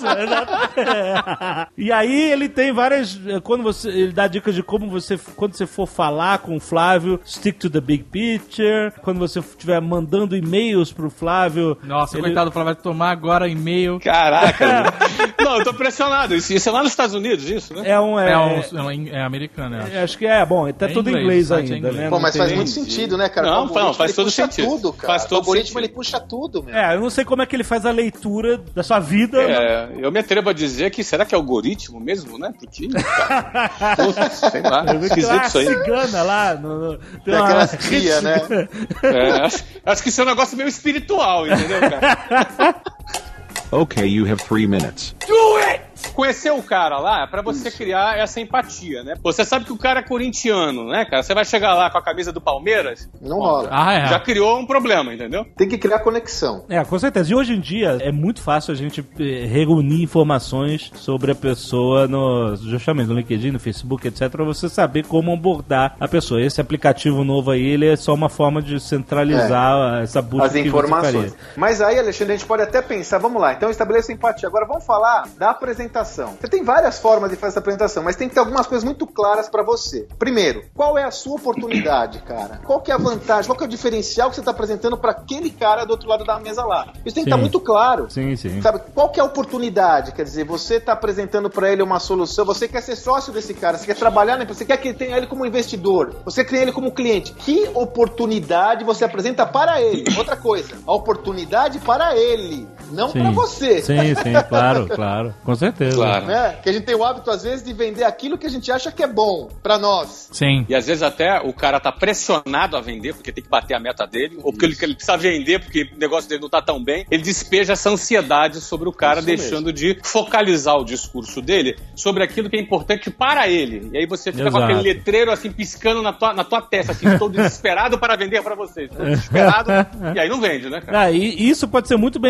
E aí ele tem várias... ele dá dicas de como quando você for falar com o Flávio, stick to the big picture. Quando você estiver mandando e-mails pro Flávio... Nossa, coitado do Flávio, vai tomar agora e-mail. Caraca. Não, eu tô impressionado. Isso é lá nos Estados Unidos, isso, né? É americano, eu acho. Acho que bom, tá tudo em inglês ainda, né? Pô, mas faz muito sentido, né, cara? Não, faz todo sentido. Tudo, cara. Faz todo o algoritmo, sentido. ele puxa tudo, meu. Eu não sei como é que ele faz a leitura da sua vida. Eu me atrevo a dizer que será que é algoritmo mesmo, né? Porque, sei lá, esquisito isso aí. Cigana lá. Tem aquela cria, né? Acho que isso é um negócio meio espiritual, entendeu, cara? Okay, you have 3 minutes. Do it! Conhecer o cara lá é pra você criar essa empatia, né? Você sabe que o cara é corintiano, né, cara? Você vai chegar lá com a camisa do Palmeiras... Não rola. Já criou um problema, entendeu? Tem que criar conexão. Com certeza. E hoje em dia é muito fácil a gente reunir informações sobre a pessoa justamente no LinkedIn, no Facebook, etc, pra você saber como abordar a pessoa. Esse aplicativo novo aí, ele é só uma forma de centralizar essa busca as informações. Mas aí, Alexandre, a gente pode até pensar, vamos lá, então estabeleça empatia. Agora vamos falar da apresentação. Você tem várias formas de fazer essa apresentação, mas tem que ter algumas coisas muito claras pra você. Primeiro, qual é a sua oportunidade, cara? Qual que é a vantagem? Qual que é o diferencial que você tá apresentando pra aquele cara do outro lado da mesa lá? Isso tem que estar muito claro. Sim. Sabe, qual que é a oportunidade? Quer dizer, você tá apresentando pra ele uma solução, você quer ser sócio desse cara, você quer trabalhar, você quer que ele tenha ele como investidor, você quer ele como cliente. Que oportunidade você apresenta para ele? Outra coisa, a oportunidade para ele, não pra você. Sim, claro. Com certeza. Claro. Que a gente tem o hábito, às vezes, de vender aquilo que a gente acha que é bom pra nós. Sim. E às vezes até o cara tá pressionado a vender, porque tem que bater a meta dele, ou porque ele precisa vender, porque o negócio dele não tá tão bem. Ele despeja essa ansiedade sobre o cara, deixando de focalizar o discurso dele sobre aquilo que é importante para ele. E aí você fica com aquele letreiro assim, piscando na tua testa, assim, estou desesperado para vender para vocês. Estou desesperado, e aí não vende, né, cara? E isso pode ser muito bem aplicado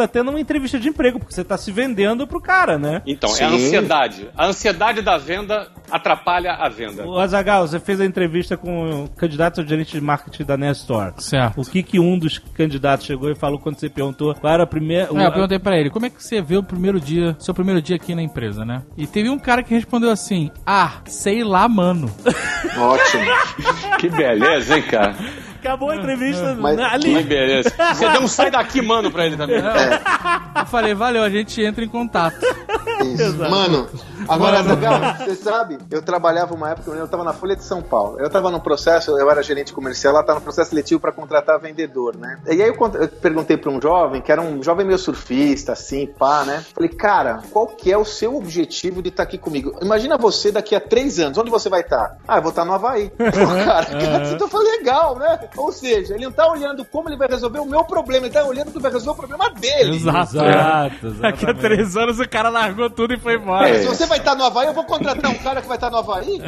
tendo uma entrevista de emprego, porque você tá se vendendo pro cara, né? Então, é a ansiedade. A ansiedade da venda atrapalha a venda. O Azaghal, você fez a entrevista com o candidato ao gerente de marketing da Nestor. Certo. O que um dos candidatos chegou e falou quando você perguntou qual era a primeira... Eu perguntei pra ele, como é que você vê seu primeiro dia aqui na empresa, né? E teve um cara que respondeu assim, sei lá, mano. Ótimo. Que beleza, hein, cara? Acabou a entrevista ali. Que beleza. Você deu um sai daqui, mano, pra ele também. Eu falei, valeu, a gente entra em contato. Isso. Mano, agora, Azaghal, você sabe, eu trabalhava uma época, eu tava na Folha de São Paulo. Eu tava no processo, eu era gerente comercial, lá tava no processo seletivo pra contratar vendedor, né? E aí eu perguntei pra um jovem, que era um jovem meio surfista, assim, pá, né? Falei, cara, qual que é o seu objetivo de estar aqui comigo? Imagina você daqui a 3 anos, onde você vai estar? Eu vou estar no Havaí. Cara, você tá falando legal, né? Ou seja, ele não tá olhando como ele vai resolver o meu problema, ele tá olhando como vai resolver o problema dele. Exato. Daqui a 3 anos o cara largou tudo e foi embora. Se você vai estar no Havaí, eu vou contratar um cara que vai estar no Havaí.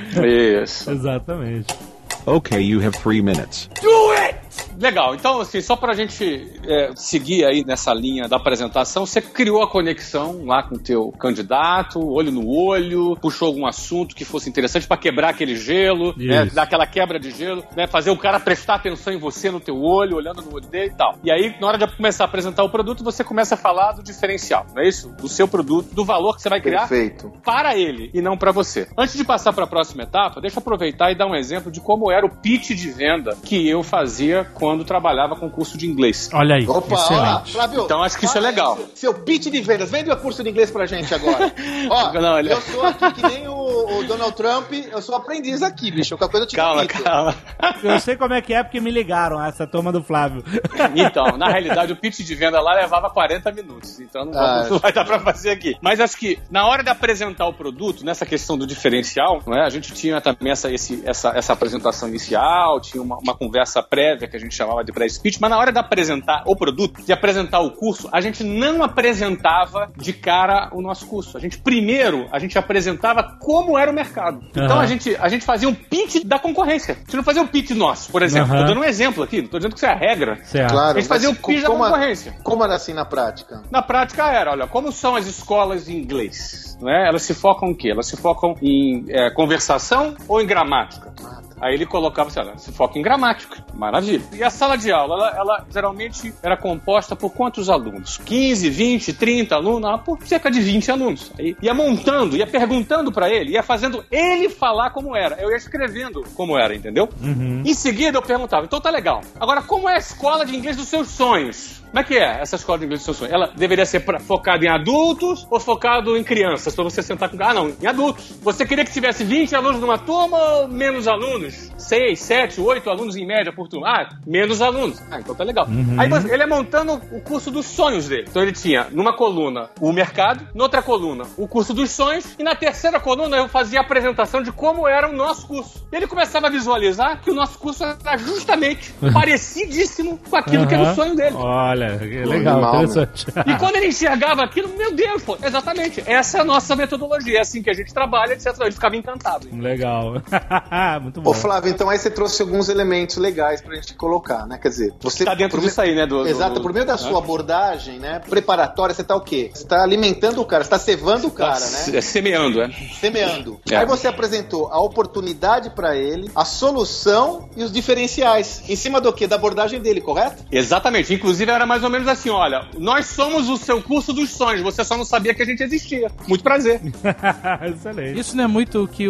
Isso. Exatamente. Okay, you have 3 minutes. Do it! Legal, então assim, só pra gente seguir aí nessa linha da apresentação, você criou a conexão lá com o teu candidato, olho no olho, puxou algum assunto que fosse interessante pra quebrar aquele gelo, né, dar aquela quebra de gelo, né, fazer o cara prestar atenção em você, no teu olho, olhando no olho dele e tal. E aí, na hora de começar a apresentar o produto, você começa a falar do diferencial, não é isso? Do seu produto, do valor que você vai criar para ele e não pra você. Antes de passar pra próxima etapa, deixa eu aproveitar e dar um exemplo de como era o pitch de venda que eu fazia quando trabalhava com curso de inglês. Olha aí, opa, excelente. Flávio, então acho que isso é legal. Seu pitch de vendas, vende o curso de inglês pra gente agora. Ó, eu sou aqui que nem o Donald Trump, eu sou aprendiz aqui, bicho. Qualquer coisa eu te Calma. Eu sei como é que é, porque me ligaram essa turma do Flávio. Então, na realidade, o pitch de venda lá levava 40 minutos, então não vai dar pra fazer aqui. Mas acho que na hora de apresentar o produto, nessa questão do diferencial, não é? A gente tinha também essa apresentação inicial, tinha uma conversa prévia que a gente chamava de pré-speech, mas na hora de apresentar o produto, de apresentar o curso, a gente não apresentava de cara o nosso curso. Primeiro a gente apresentava como era o mercado. Então a gente fazia um pitch da concorrência. A gente não fazia um pitch nosso, por exemplo. Tô dando um exemplo aqui, não tô dizendo que isso é a regra. Claro, a gente fazia um pitch da concorrência. Como era assim na prática? Na prática era, olha, como são as escolas de inglês? Não é? Elas se focam em quê? Elas se focam em conversação ou em gramática? Aí ele colocava assim, olha, se foca em gramática. Maravilha. E a sala de aula, ela geralmente era composta por quantos alunos? 15, 20, 30 alunos? Por cerca de 20 alunos. Aí ia montando, ia perguntando pra ele, ia fazendo ele falar como era. Eu ia escrevendo como era, entendeu? Em seguida eu perguntava, então tá legal. Agora, como é a escola de inglês dos seus sonhos? Como é que é essa escola de inglês dos seus sonhos? Ela deveria ser focada em adultos ou focada em crianças? Pra você sentar com... não, em adultos. Você queria que tivesse 20 alunos numa turma ou menos alunos? 6, 7, 8 alunos em média por turma? Menos alunos. Então tá legal. Aí ele é montando o curso dos sonhos dele. Então ele tinha, numa coluna, o mercado, noutra coluna, o curso dos sonhos, e na terceira coluna eu fazia a apresentação de como era o nosso curso. E ele começava a visualizar que o nosso curso era justamente parecidíssimo com aquilo que era o sonho dele. Olha, legal, interessante. E quando ele enxergava aquilo, meu Deus, pô, exatamente, essa é a nossa metodologia, é assim que a gente trabalha, etc. Ele ficava encantado. Legal. Muito bom. Ô Flávio, então aí você trouxe alguns elementos legais pra gente colocar, né? Quer dizer, você tá dentro disso aí, né? Exato, por meio da sua abordagem, né? Preparatória, você tá o quê? Você tá alimentando o cara, você tá cevando o cara, né? Semeando, Semeando. Aí você apresentou a oportunidade pra ele, a solução e os diferenciais. Em cima do quê? Da abordagem dele, correto? Exatamente. Inclusive era mais ou menos assim, olha, nós somos o seu curso dos sonhos, você só não sabia que a gente existia. Muito prazer. Excelente. Isso não é muito o que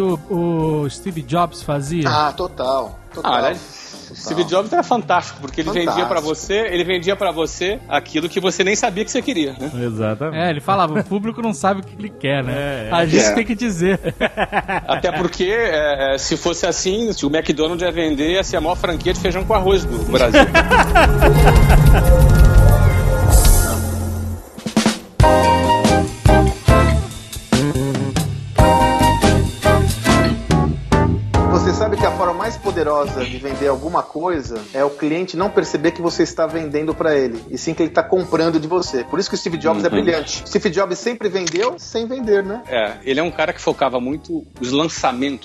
o Steve Jobs fazia? Total. Né? Steve Jobs era fantástico, porque ele vendia pra você aquilo que você nem sabia que você queria, né? Exatamente. Ele falava, o público não sabe o que ele quer, né? A gente tem que dizer. Até porque, se fosse assim, se o McDonald's ia vender, ia ser a maior franquia de feijão com arroz do Brasil. Sabe que a forma mais poderosa de vender alguma coisa é o cliente não perceber que você está vendendo para ele, e sim que ele está comprando de você. Por isso que o Steve Jobs é brilhante. Steve Jobs sempre vendeu sem vender, né? Ele é um cara que focava muito os lançamentos dele.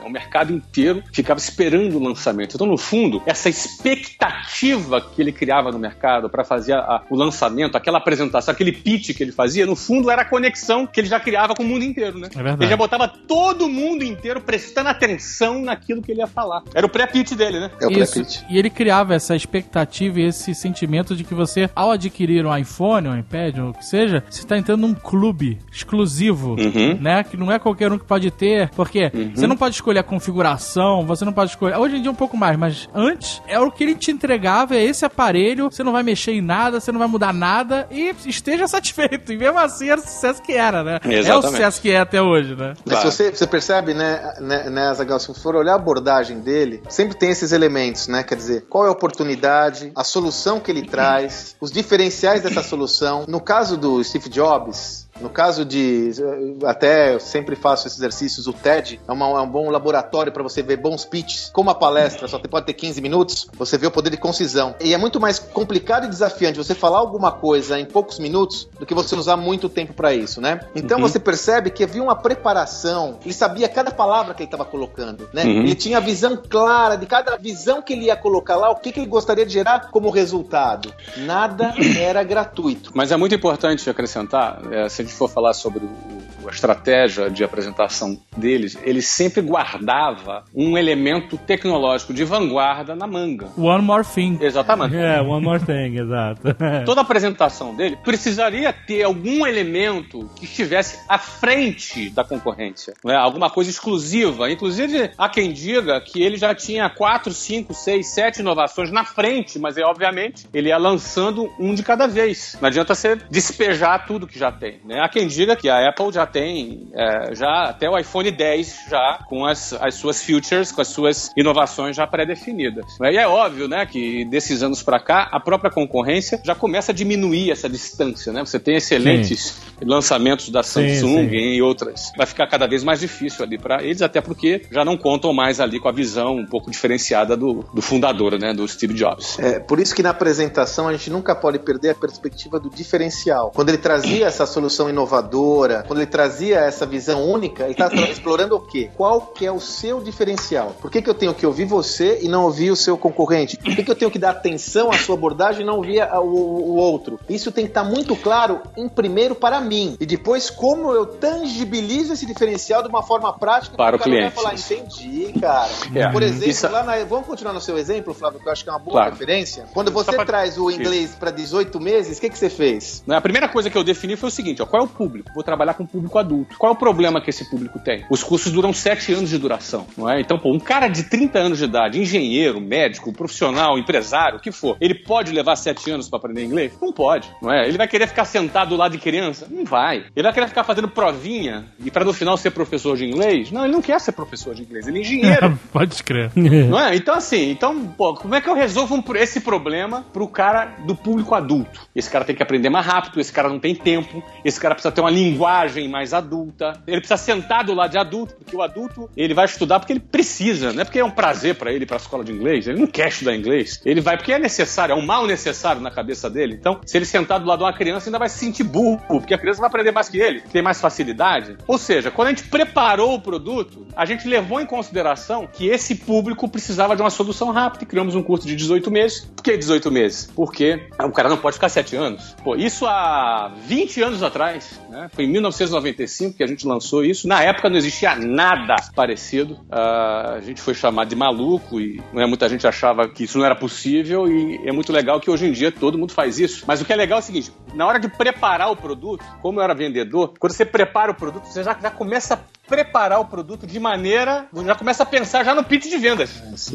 O mercado inteiro ficava esperando o lançamento. Então, no fundo, essa expectativa que ele criava no mercado para fazer o lançamento, aquela apresentação, aquele pitch que ele fazia, no fundo era a conexão que ele já criava com o mundo inteiro, né? É verdade. Ele já botava todo mundo inteiro prestando atenção naquilo que ele ia falar. Era o pré-pitch dele, né? É o pré-pitch. E ele criava essa expectativa e esse sentimento de que você, ao adquirir um iPhone, um iPad, ou o que seja, você está entrando num clube exclusivo, né? Que não é qualquer um que pode ter, porque você não pode escolher a configuração, você não pode escolher... Hoje em dia um pouco mais, mas antes, é o que ele te entregava, é esse aparelho, você não vai mexer em nada, você não vai mudar nada e esteja satisfeito. E mesmo assim era o sucesso que era, né? Exatamente. É o sucesso que é até hoje, né? Mas você percebe, né, Azaghal, se for olhar a abordagem dele, sempre tem esses elementos, né? Quer dizer, qual é a oportunidade, a solução que ele traz, os diferenciais dessa solução. No caso do Steve Jobs, no caso de... Até eu sempre faço esses exercícios, o TED é um bom laboratório para você ver bons pitches. Como a palestra só pode ter 15 minutos, você vê o poder de concisão. E é muito mais complicado e desafiante você falar alguma coisa em poucos minutos do que você usar muito tempo para isso, né? Então você percebe que havia uma preparação, ele sabia cada palavra que ele estava colocando, né? Ele tinha a visão clara de cada visão que ele ia colocar lá, o que ele gostaria de gerar como resultado. Nada era gratuito. Mas é muito importante acrescentar, se a gente for falar sobre a estratégia de apresentação deles, ele sempre guardava um elemento tecnológico de vanguarda na manga. One more thing. Exatamente. One more thing, exato. Toda a apresentação dele precisaria ter algum elemento que estivesse à frente da concorrência, né? Alguma coisa exclusiva. Inclusive, há quem diga que ele já tinha 4, 5, 6, 7 inovações na frente, mas obviamente ele ia lançando um de cada vez. Não adianta você despejar tudo que já tem, né? Há quem diga que a Apple já tem já até o iPhone 10 já com as suas features, com as suas inovações já pré-definidas. E é óbvio, né, que desses anos para cá a própria concorrência já começa a diminuir essa distância, né? Você tem excelentes lançamentos da Samsung e outras. Vai ficar cada vez mais difícil ali para eles, até porque já não contam mais ali com a visão um pouco diferenciada do fundador, né, do Steve Jobs. Por isso que na apresentação a gente nunca pode perder a perspectiva do diferencial. Quando ele trazia essa solução inovadora, quando ele trazia essa visão única, ele está explorando o quê? Qual que é o seu diferencial? Por que eu tenho que ouvir você e não ouvir o seu concorrente? Por que eu tenho que dar atenção à sua abordagem e não ouvir o outro? Isso tem que estar muito claro, primeiro para mim, e depois como eu tangibilizo esse diferencial de uma forma prática para o cliente. Vai falar, entendi, cara. Por exemplo, vamos continuar no seu exemplo, Flávio, que eu acho que é uma boa referência. Quando você traz o inglês para 18 meses, o que você fez? A primeira coisa que eu defini foi o seguinte, qual é o público? Vou trabalhar com o público adulto. Qual é o problema que esse público tem? Os cursos duram 7 anos de duração, não é? Então, um cara de 30 anos de idade, engenheiro, médico, profissional, empresário, o que for, ele pode levar 7 anos para aprender inglês? Não pode, não é? Ele vai querer ficar sentado do lado de criança? Não vai. Ele vai querer ficar fazendo provinha e para no final ser professor de inglês? Não, ele não quer ser professor de inglês, ele é engenheiro. Pode crer. Não é? Então, assim, como é que eu resolvo esse problema pro cara do público adulto? Esse cara tem que aprender mais rápido, esse cara não tem tempo, esse cara precisa ter uma linguagem mais adulta, ele precisa sentar do lado de adulto, porque o adulto, ele vai estudar porque ele precisa, não é porque é um prazer pra ele ir pra escola de inglês, ele não quer estudar inglês, ele vai porque é necessário, é um mal necessário na cabeça dele. Então, se ele sentar do lado de uma criança, ainda vai se sentir burro, porque a criança vai aprender mais que ele, tem mais facilidade. Ou seja, quando a gente preparou o produto, a gente levou em consideração que esse público precisava de uma solução rápida e criamos um curso de 18 meses. Por que 18 meses? Porque o cara não pode ficar 7 anos. Isso há 20 anos atrás, né? Foi em 1995 que a gente lançou isso. Na época não existia nada parecido. A gente foi chamado de maluco e muita gente achava que isso não era possível, e é muito legal que hoje em dia todo mundo faz isso. Mas o que é legal é o seguinte, na hora de preparar o produto, como eu era vendedor, quando você prepara o produto, você já começa a preparar o produto de maneira... Já começa a pensar já no pitch de vendas.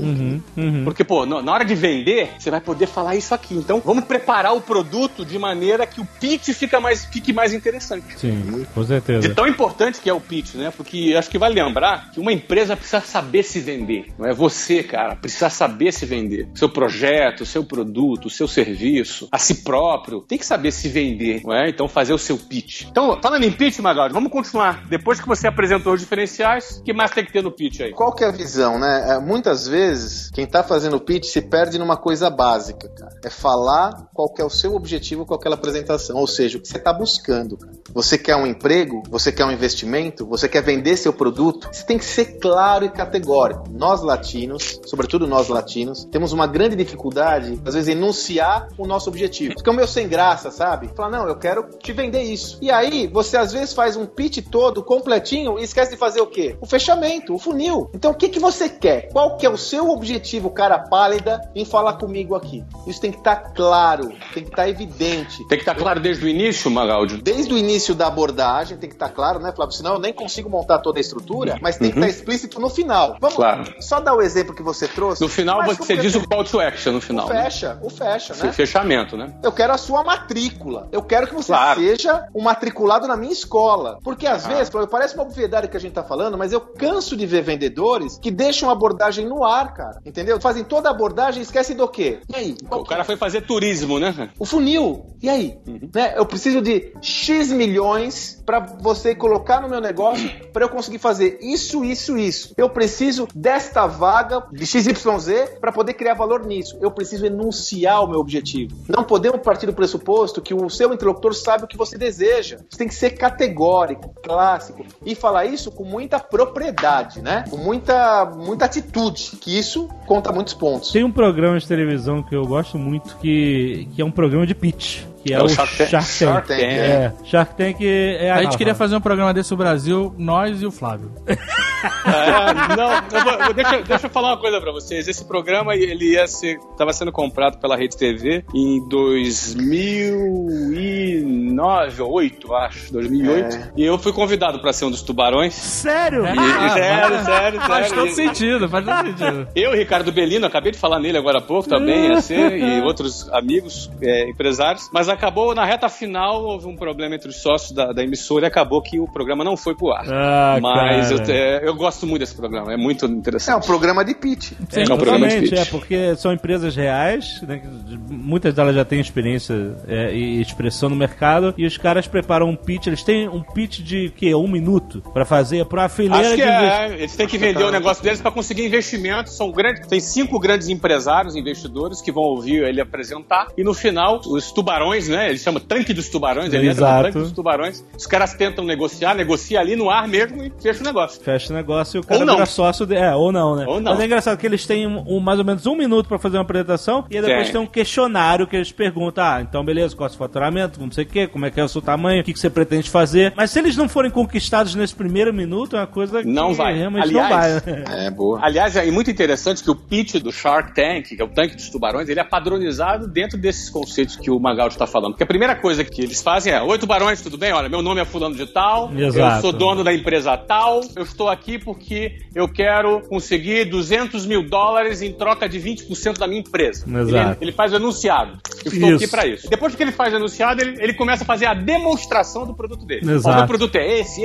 Porque, na hora de vender, você vai poder falar isso aqui. Então, vamos preparar o produto de maneira que o pitch fique mais interessante. Sim, com certeza. De tão importante que é o pitch, né? Porque acho que vale lembrar que uma empresa precisa saber se vender. Não é você, cara, precisa saber se vender. Seu projeto, seu produto, seu serviço, a si próprio, tem que saber se vender, não é? Então, fazer o seu pitch. Então, falando em pitch, Magalhães, vamos continuar. Depois que você apresentou apresentou os diferenciais, o que mais tem que ter no pitch aí? Qual que é a visão, né? Muitas vezes, quem tá fazendo pitch se perde numa coisa básica, cara. É falar qual que é o seu objetivo com aquela apresentação, ou seja, o que você tá buscando, cara. Você quer um emprego? Você quer um investimento? Você quer vender seu produto? Você tem que ser claro e categórico. Nós latinos, sobretudo nós latinos, temos uma grande dificuldade, às vezes, em enunciar o nosso objetivo. Fica meio sem graça, sabe? Fala, não, eu quero te vender isso. E aí, você às vezes faz um pitch todo, completinho, e esquece de fazer o quê? O fechamento, o funil. Então, o que você quer? Qual que é o seu objetivo, cara pálida, em falar comigo aqui? Isso tem que estar claro, tem que estar evidente. Tem que estar claro desde o início, Magaldi? Desde o início da abordagem, tem que estar claro, né, Flávio? Senão eu nem consigo montar toda a estrutura, mas tem que estar explícito no final. Vamos só dar o exemplo que você trouxe. No final, você diz o call to action no final. O fecha, né? Fechamento, né? Eu quero a sua matrícula. Eu quero que você seja um matriculado na minha escola. Porque às vezes, parece uma obviedade que a gente tá falando, mas eu canso de ver vendedores que deixam a abordagem no ar, cara. Entendeu? Fazem toda a abordagem e esquecem do quê? E aí? O cara foi fazer turismo, né? O funil. E aí? Né? Eu preciso de X milhões pra você colocar no meu negócio pra eu conseguir fazer isso. Eu preciso desta vaga de XYZ pra poder criar valor nisso. Eu preciso enunciar o meu objetivo. Não podemos partir do pressuposto que o seu interlocutor sabe o que você deseja. Você tem que ser categórico, clássico e falar isso com muita propriedade, né? Com muita atitude, que isso conta muitos pontos. Tem um programa de televisão que eu gosto muito que é um programa de pitch. Que é o Shark Tank. Shark Tank é a gente queria fazer um programa desse no Brasil, nós e o Flávio. Deixa eu falar uma coisa pra vocês. Esse programa, ele estava sendo comprado pela Rede TV em 2009 ou 2008, acho. 2008. E eu fui convidado pra ser um dos tubarões. Sério? Sério. Faz todo sentido. Eu, Ricardo Bellino, acabei de falar nele agora há pouco também, e outros amigos empresários. Mas acabou, na reta final, houve um problema entre os sócios da emissora e acabou que o programa não foi pro ar. Mas eu gosto muito desse programa, é muito interessante. É um programa de pitch. Sim, é um programa de pitch. Porque são empresas reais, né, muitas delas já têm experiência e expressão no mercado, e os caras preparam um pitch, eles têm um pitch de, 1 minuto pra fazer, pra fileira de eles têm que vender o negócio deles pra conseguir investimento, tem 5 grandes empresários, investidores, que vão ouvir ele apresentar, e no final, os tubarões, né? Ele chama tanque dos tubarões, ele entra no tanque dos tubarões. Os caras tentam negocia ali no ar mesmo e fecha o negócio. Fecha o negócio e o cara vira sócio ou não, né? Ou não. Mas é engraçado que eles têm mais ou menos 1 minuto pra fazer uma apresentação e aí depois tem um questionário que eles perguntam, então beleza, qual é o seu faturamento, não sei o que, como é que é o seu tamanho, o que você pretende fazer. Mas se eles não forem conquistados nesse primeiro minuto, é uma coisa que realmente não vai. Boa. Aliás, é muito interessante que o pitch do Shark Tank, que é o tanque dos tubarões, ele é padronizado dentro desses conceitos que o Magaldi tá falando. Porque a primeira coisa que eles fazem é: oi, tubarões, tudo bem? Olha, meu nome é fulano de tal, eu sou dono da empresa tal, eu estou aqui porque eu quero conseguir $200 mil em troca de 20% da minha empresa. Ele faz o enunciado. Eu estou aqui para isso. Depois que ele faz o enunciado, ele começa a fazer a demonstração do produto dele. O meu produto é esse,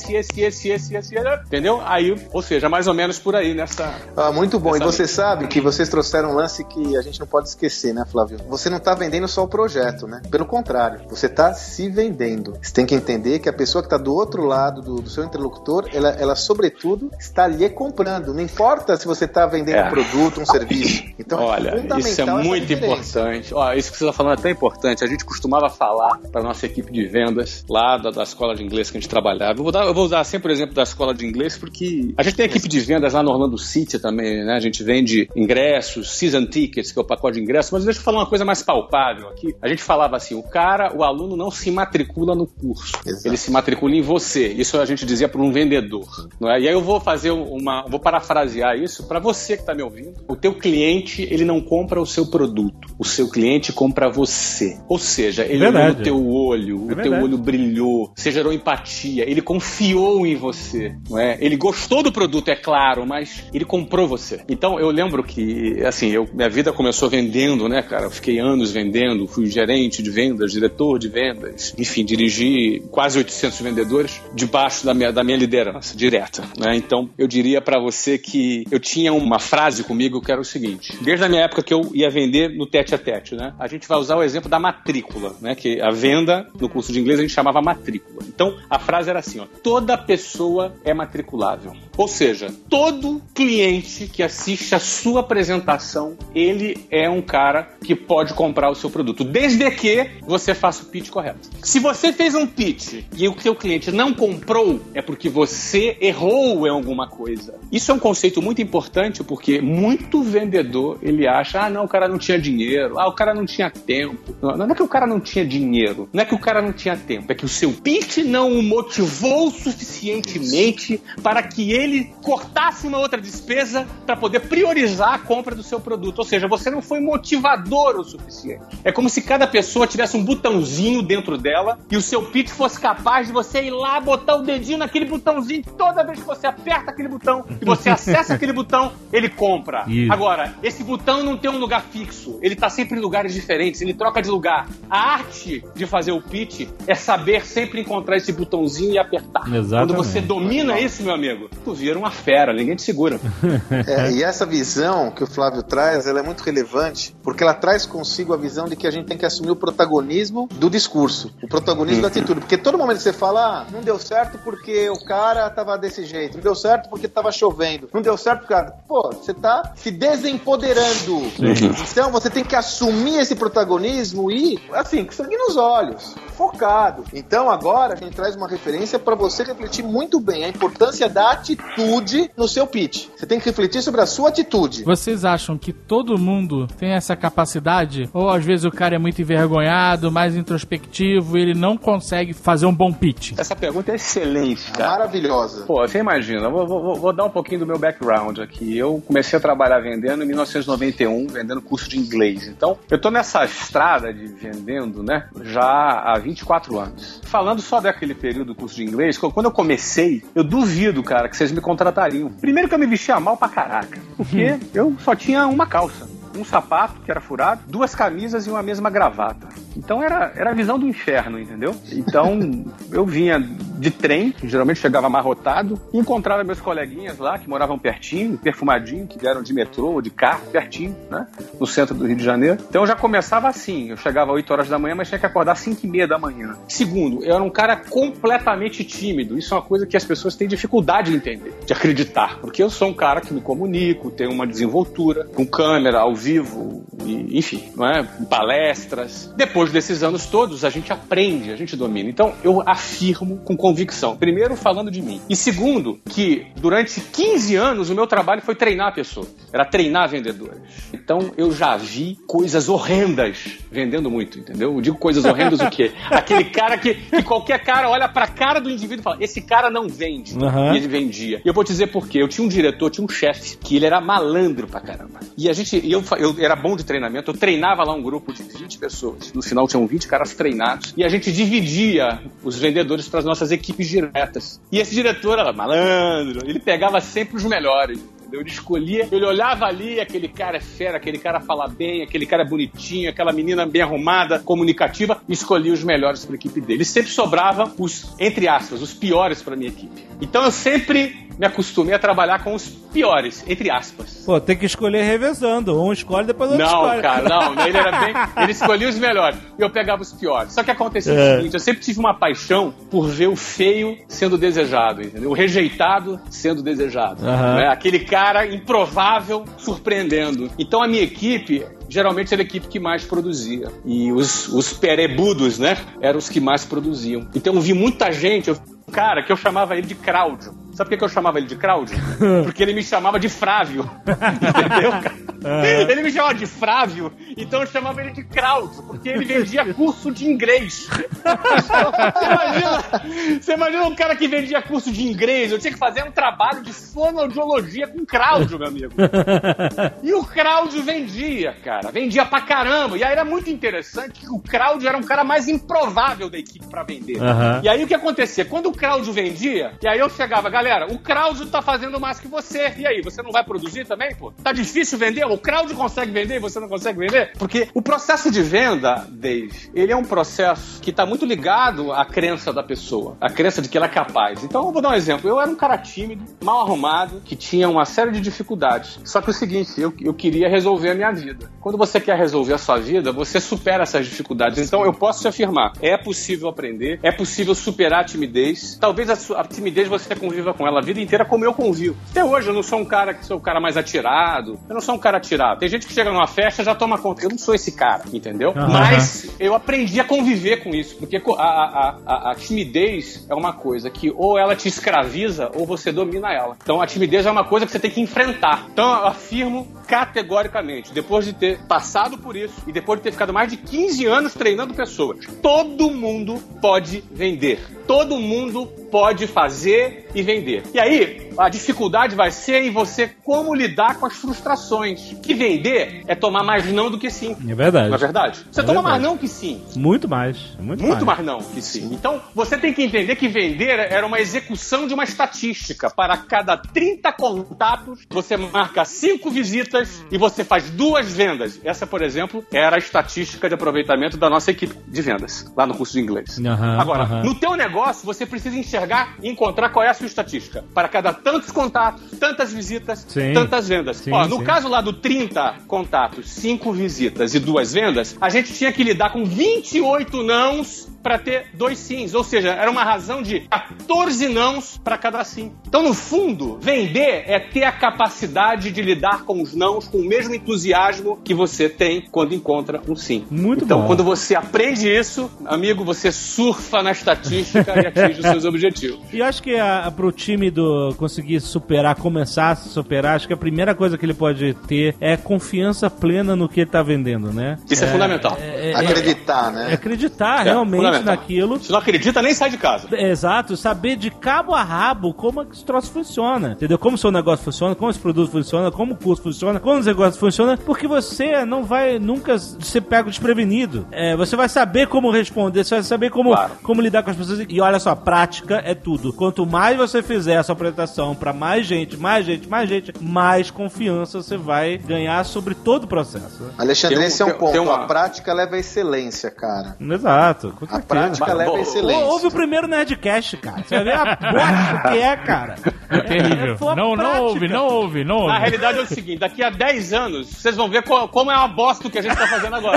entendeu? Aí, ou seja, mais ou menos por aí nessa... muito bom. E você sabe que vocês trouxeram um lance que a gente não pode esquecer, né, Flávio? Você não está vendendo só o projeto, né? Pelo contrário, você está se vendendo. Você tem que entender que a pessoa que está do outro lado do seu interlocutor, ela sobretudo está lhe comprando. Não importa se você está vendendo um produto, um serviço. Então, olha, isso é muito importante. Isso que você está falando é tão importante. A gente costumava falar para a nossa equipe de vendas lá da escola de inglês que a gente trabalhava. Eu vou usar sempre o exemplo da escola de inglês porque a gente tem equipe de vendas lá no Orlando City também, né? A gente vende ingressos, season tickets, que é o pacote de ingressos, mas deixa eu falar uma coisa mais palpável aqui. A gente falava assim, o aluno não se matricula no curso. Exato. Ele se matricula em você. Isso a gente dizia para um vendedor. Não é? E aí eu vou fazer vou parafrasear isso para você que está me ouvindo. O teu cliente, ele não compra o seu produto. O seu cliente compra você. Ou seja, ele olhou no teu olho, o teu olho brilhou, você gerou empatia, ele confiou em você. Não é? Ele gostou do produto, é claro, mas ele comprou você. Então eu lembro que, assim, minha vida começou vendendo, né, cara? Eu fiquei anos vendendo, fui gerente de vendas, diretor de vendas, enfim, dirigi quase 800 vendedores debaixo da minha liderança direta, né? Então eu diria pra você que eu tinha uma frase comigo que era o seguinte: desde a minha época que eu ia vender no tete a tete, né? A gente vai usar o exemplo da matrícula, né? Que a venda no curso de inglês a gente chamava matrícula. Então, a frase era assim, ó, toda pessoa é matriculável. Ou seja, todo cliente que assiste a sua apresentação, ele é um cara que pode comprar o seu produto, desde que você faça o pitch correto. Se você fez um pitch e o seu cliente não comprou, é porque você errou em alguma coisa. Isso é um conceito muito importante, porque muito vendedor, ele acha, não, o cara não tinha dinheiro, o cara não tinha tempo. Não é que o cara não tinha dinheiro, não é que o cara não tinha tempo, é que o seu pitch não o motivou suficientemente para que ele cortasse uma outra despesa para poder priorizar a compra do seu produto. Ou seja, você não foi motivador o suficiente. É como se cada pessoa tivesse um botãozinho dentro dela e o seu pitch fosse capaz de você ir lá, botar o dedinho naquele botãozinho, toda vez que você aperta aquele botão e você acessa aquele botão, ele compra. Isso. Agora, esse botão não tem um lugar fixo, ele está sempre em lugares diferentes, ele troca de lugar. A arte de fazer o pitch é saber sempre encontrar esse botãozinho e apertar. Exatamente. Quando você domina isso, meu amigo, tu vira uma fera, ninguém te segura. E essa visão que o Flávio traz, ela é muito relevante, porque ela traz consigo a visão de que a gente tem que assumir o protagonismo do discurso, o protagonismo da atitude, porque todo momento que você fala, não deu certo porque o cara tava desse jeito, não deu certo porque tava chovendo, não deu certo porque, você tá se desempoderando. Então você tem que assumir esse protagonismo e, assim, com sangue nos olhos, focado. Então agora a gente traz uma referência para você refletir muito bem a importância da atitude no seu pitch. Você tem que refletir sobre a sua atitude. Vocês acham que todo mundo tem essa capacidade? Ou às vezes o cara é muito envergonhado, mais introspectivo, e ele não consegue fazer um bom pitch? Essa pergunta é excelente, cara. Maravilhosa. Pô, você imagina, vou dar um pouquinho do meu background aqui. Eu comecei a trabalhar vendendo em 1991, vendendo curso de inglês. Então, eu tô nessa estrada de vendendo, né, já há 24 anos. Falando só daquele período do curso de inglês, quando eu comecei, eu duvido, cara, que vocês me contratariam. Primeiro que eu me vestia mal pra caraca, porque eu só tinha uma calça, um sapato que era furado, 2 camisas e uma mesma gravata. Então era a visão do inferno, entendeu? Então eu vinha de trem, que geralmente chegava amarrotado, e encontrava meus coleguinhas lá, que moravam pertinho, perfumadinho, que vieram de metrô ou de carro, pertinho, né? No centro do Rio de Janeiro. Então eu já começava assim, eu chegava às 8 horas da manhã, mas tinha que acordar às 5h30 da manhã. Segundo, eu era um cara completamente tímido. Isso é uma coisa que as pessoas têm dificuldade de entender, de acreditar. Porque eu sou um cara que me comunico, tenho uma desenvoltura, com câmera, ao vivo, e, enfim, não é? Palestras. Depois desses anos todos, a gente aprende, a gente domina. Então, eu afirmo com convicção. Primeiro, falando de mim. E segundo, que durante 15 anos, o meu trabalho foi treinar pessoas. Era treinar vendedores. Então, eu já vi coisas horrendas vendendo muito, entendeu? Eu digo coisas horrendas o quê? Aquele cara que qualquer cara olha pra cara do indivíduo e fala, esse cara não vende. E ele vendia. E eu vou te dizer por quê. Eu tinha um diretor, tinha um chefe, que ele era malandro pra caramba. E eu era bom de treinamento, eu treinava lá um grupo de 20 pessoas. No final tinham 20 caras treinados. E a gente dividia os vendedores para as nossas equipes diretas. E esse diretor era malandro, ele pegava sempre os melhores. Ele escolhia, ele olhava ali, aquele cara é fera, aquele cara fala bem, aquele cara é bonitinho, aquela menina bem arrumada, comunicativa, e escolhia os melhores para a equipe dele. E sempre sobrava os, entre aspas, os piores para minha equipe. Então eu sempre me acostumei a trabalhar com os piores, entre aspas. Pô, tem que escolher revezando. Um escolhe, depois o outro escolhe. Não, cara, não. Ele era bem... Ele escolhia os melhores. E eu pegava os piores. Só que acontecia o seguinte, eu sempre tive uma paixão por ver o feio sendo desejado, entendeu? O rejeitado sendo desejado. Né? Aquele cara improvável surpreendendo. Então a minha equipe... geralmente era a equipe que mais produzia. E os perebudos, né? Eram os que mais produziam. Então eu vi muita gente... cara, que eu chamava ele de Cláudio. Sabe por que eu chamava ele de Cláudio? Porque ele me chamava de Frávio. Entendeu, cara? Ele me chamava de Frávio, então eu chamava ele de Cláudio, porque ele vendia curso de inglês. Você imagina um cara que vendia curso de inglês? Eu tinha que fazer um trabalho de fonoaudiologia com o Cláudio, meu amigo. E o Cláudio vendia, cara. Vendia pra caramba. E aí era muito interessante que o Cláudio era um cara mais improvável da equipe pra vender. E aí o que acontecia? Quando o Cláudio vendia, e aí eu chegava, galera, o Cláudio tá fazendo mais que você. E aí, você não vai produzir também, pô? Tá difícil vender? o crowd consegue vender e você não consegue vender? Porque o processo de venda, Dave, ele é um processo que está muito ligado à crença da pessoa, à crença de que ela é capaz. Então, eu vou dar um exemplo. Eu era um cara tímido, mal arrumado, que tinha uma série de dificuldades. Só que o seguinte, eu queria resolver a minha vida. Quando você quer resolver a sua vida, você supera essas dificuldades. Então, eu posso te afirmar, é possível aprender, é possível superar a timidez. Talvez a timidez você conviva com ela a vida inteira como eu convivo. Até hoje, eu não sou um cara que sou o cara mais atirado. Eu não sou um cara atirado. Tem gente que chega numa festa e já toma conta. Eu não sou esse cara, entendeu? Mas eu aprendi a conviver com isso, porque a timidez é uma coisa que ou ela te escraviza ou você domina ela. Então, a timidez é uma coisa que você tem que enfrentar. Então, eu afirmo categoricamente, depois de ter passado por isso e depois de ter ficado mais de 15 anos treinando pessoas, todo mundo pode vender. Todo mundo pode fazer e vender. E aí, a dificuldade vai ser em você como lidar com as frustrações. Que vender é tomar mais não do que sim. É verdade. Não é verdade? Você toma mais não que sim. Muito mais. Muito mais não que sim. Então, você tem que entender que vender era uma execução de uma estatística. Para cada 30 contatos, você marca 5 visitas e você faz 2 vendas. Essa, por exemplo, era a estatística de aproveitamento da nossa equipe de vendas, lá no curso de inglês. Agora, no teu negócio, você precisa enxergar e encontrar qual é a sua estatística. Para cada tantos contatos, tantas visitas, tantas vendas. No caso lá do 30 contatos, 5 visitas e 2 vendas, a gente tinha que lidar com 28 nãos para ter 2 sims. Ou seja, era uma razão de 14 nãos para cada sim. Então, no fundo, vender é ter a capacidade de lidar com os nãos com o mesmo entusiasmo que você tem quando encontra um sim. Então, quando você aprende isso, amigo, você surfa na estatística e atinge os seus objetivos. E eu acho que pro time conseguir começar a se superar, acho que a primeira coisa que ele pode ter é confiança plena no que ele tá vendendo, né? Isso é fundamental. Acreditar, né? Acreditar realmente naquilo. Se não acredita, nem sai de casa. Exato, saber de cabo a rabo como esse troço funciona, entendeu? Como o seu negócio funciona, como esse produto funciona, como o curso funciona, como os negócios funcionam, porque você não vai nunca ser pego desprevenido. Você vai saber como responder, você vai saber como lidar com as pessoas. E olha só, prática é tudo. Quanto mais você fizer essa apresentação pra mais gente, mais confiança você vai ganhar sobre todo o processo. Alexandre, esse é um ponto. A prática leva à excelência, cara. Exato. A prática leva à excelência. Ouve o primeiro Nerdcast, cara. Você vai ver a bosta que é, cara. É terrível. Não ouve. Na realidade é o seguinte, daqui a 10 anos, vocês vão ver como é uma bosta o que a gente tá fazendo agora.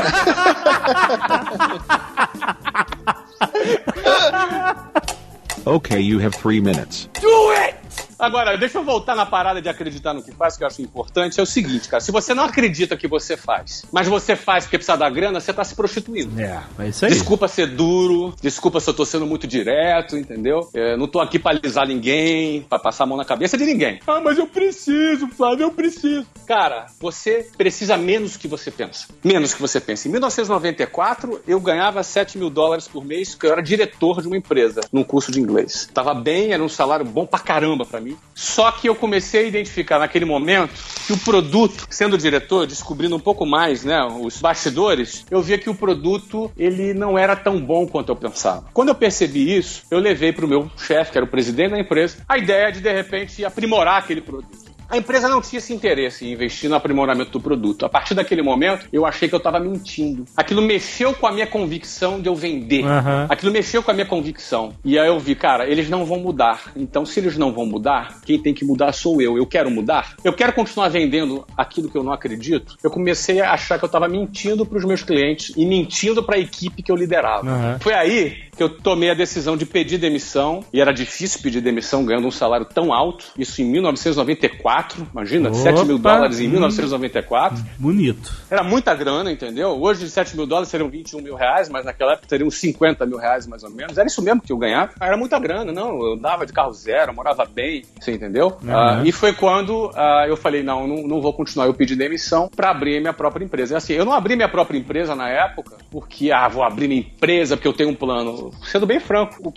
Okay, you have 3 minutes. Do it! Agora, deixa eu voltar na parada de acreditar no que faz, que eu acho importante. É o seguinte, cara, se você não acredita que você faz, mas você faz porque precisa da grana, você tá se prostituindo. É isso aí. Desculpa ser duro, desculpa se eu tô sendo muito direto, entendeu? Não tô aqui pra alisar ninguém, pra passar a mão na cabeça de ninguém. Mas eu preciso, Flávio, eu preciso. Cara, você precisa menos que você pensa. Menos que você pensa. Em 1994, eu ganhava $7.000 por mês, porque eu era diretor de uma empresa, num curso de inglês. Tava bem, era um salário bom pra caramba pra mim. Só que eu comecei a identificar naquele momento que o produto, sendo diretor, descobrindo um pouco mais, né, os bastidores, eu via que o produto, ele não era tão bom quanto eu pensava. Quando eu percebi isso, eu levei pro meu chefe, que era o presidente da empresa, a ideia de repente, aprimorar aquele produto. A empresa não tinha esse interesse em investir no aprimoramento do produto. A partir daquele momento, eu achei que eu estava mentindo. Aquilo mexeu com a minha convicção de eu vender. Aquilo mexeu com a minha convicção. E aí eu vi, cara, eles não vão mudar. Então, se eles não vão mudar, quem tem que mudar sou eu. Eu quero mudar? Eu quero continuar vendendo aquilo que eu não acredito? Eu comecei a achar que eu estava mentindo para os meus clientes e mentindo para a equipe que eu liderava. Foi aí que eu tomei a decisão de pedir demissão. E era difícil pedir demissão ganhando um salário tão alto. Isso em 1994. Imagina, $7.000 em 1994. Bonito. Era muita grana, entendeu? Hoje $7.000 seriam R$21.000, mas naquela época seriam R$50.000 mais ou menos. Era isso mesmo que eu ganhava. Era muita grana, não. Eu andava de carro zero, morava bem, você entendeu? E foi quando eu falei, não vou continuar. Eu pedi demissão pra abrir minha própria empresa. Assim, eu não abri minha própria empresa na época porque, vou abrir minha empresa porque eu tenho um plano. Sendo bem franco, o que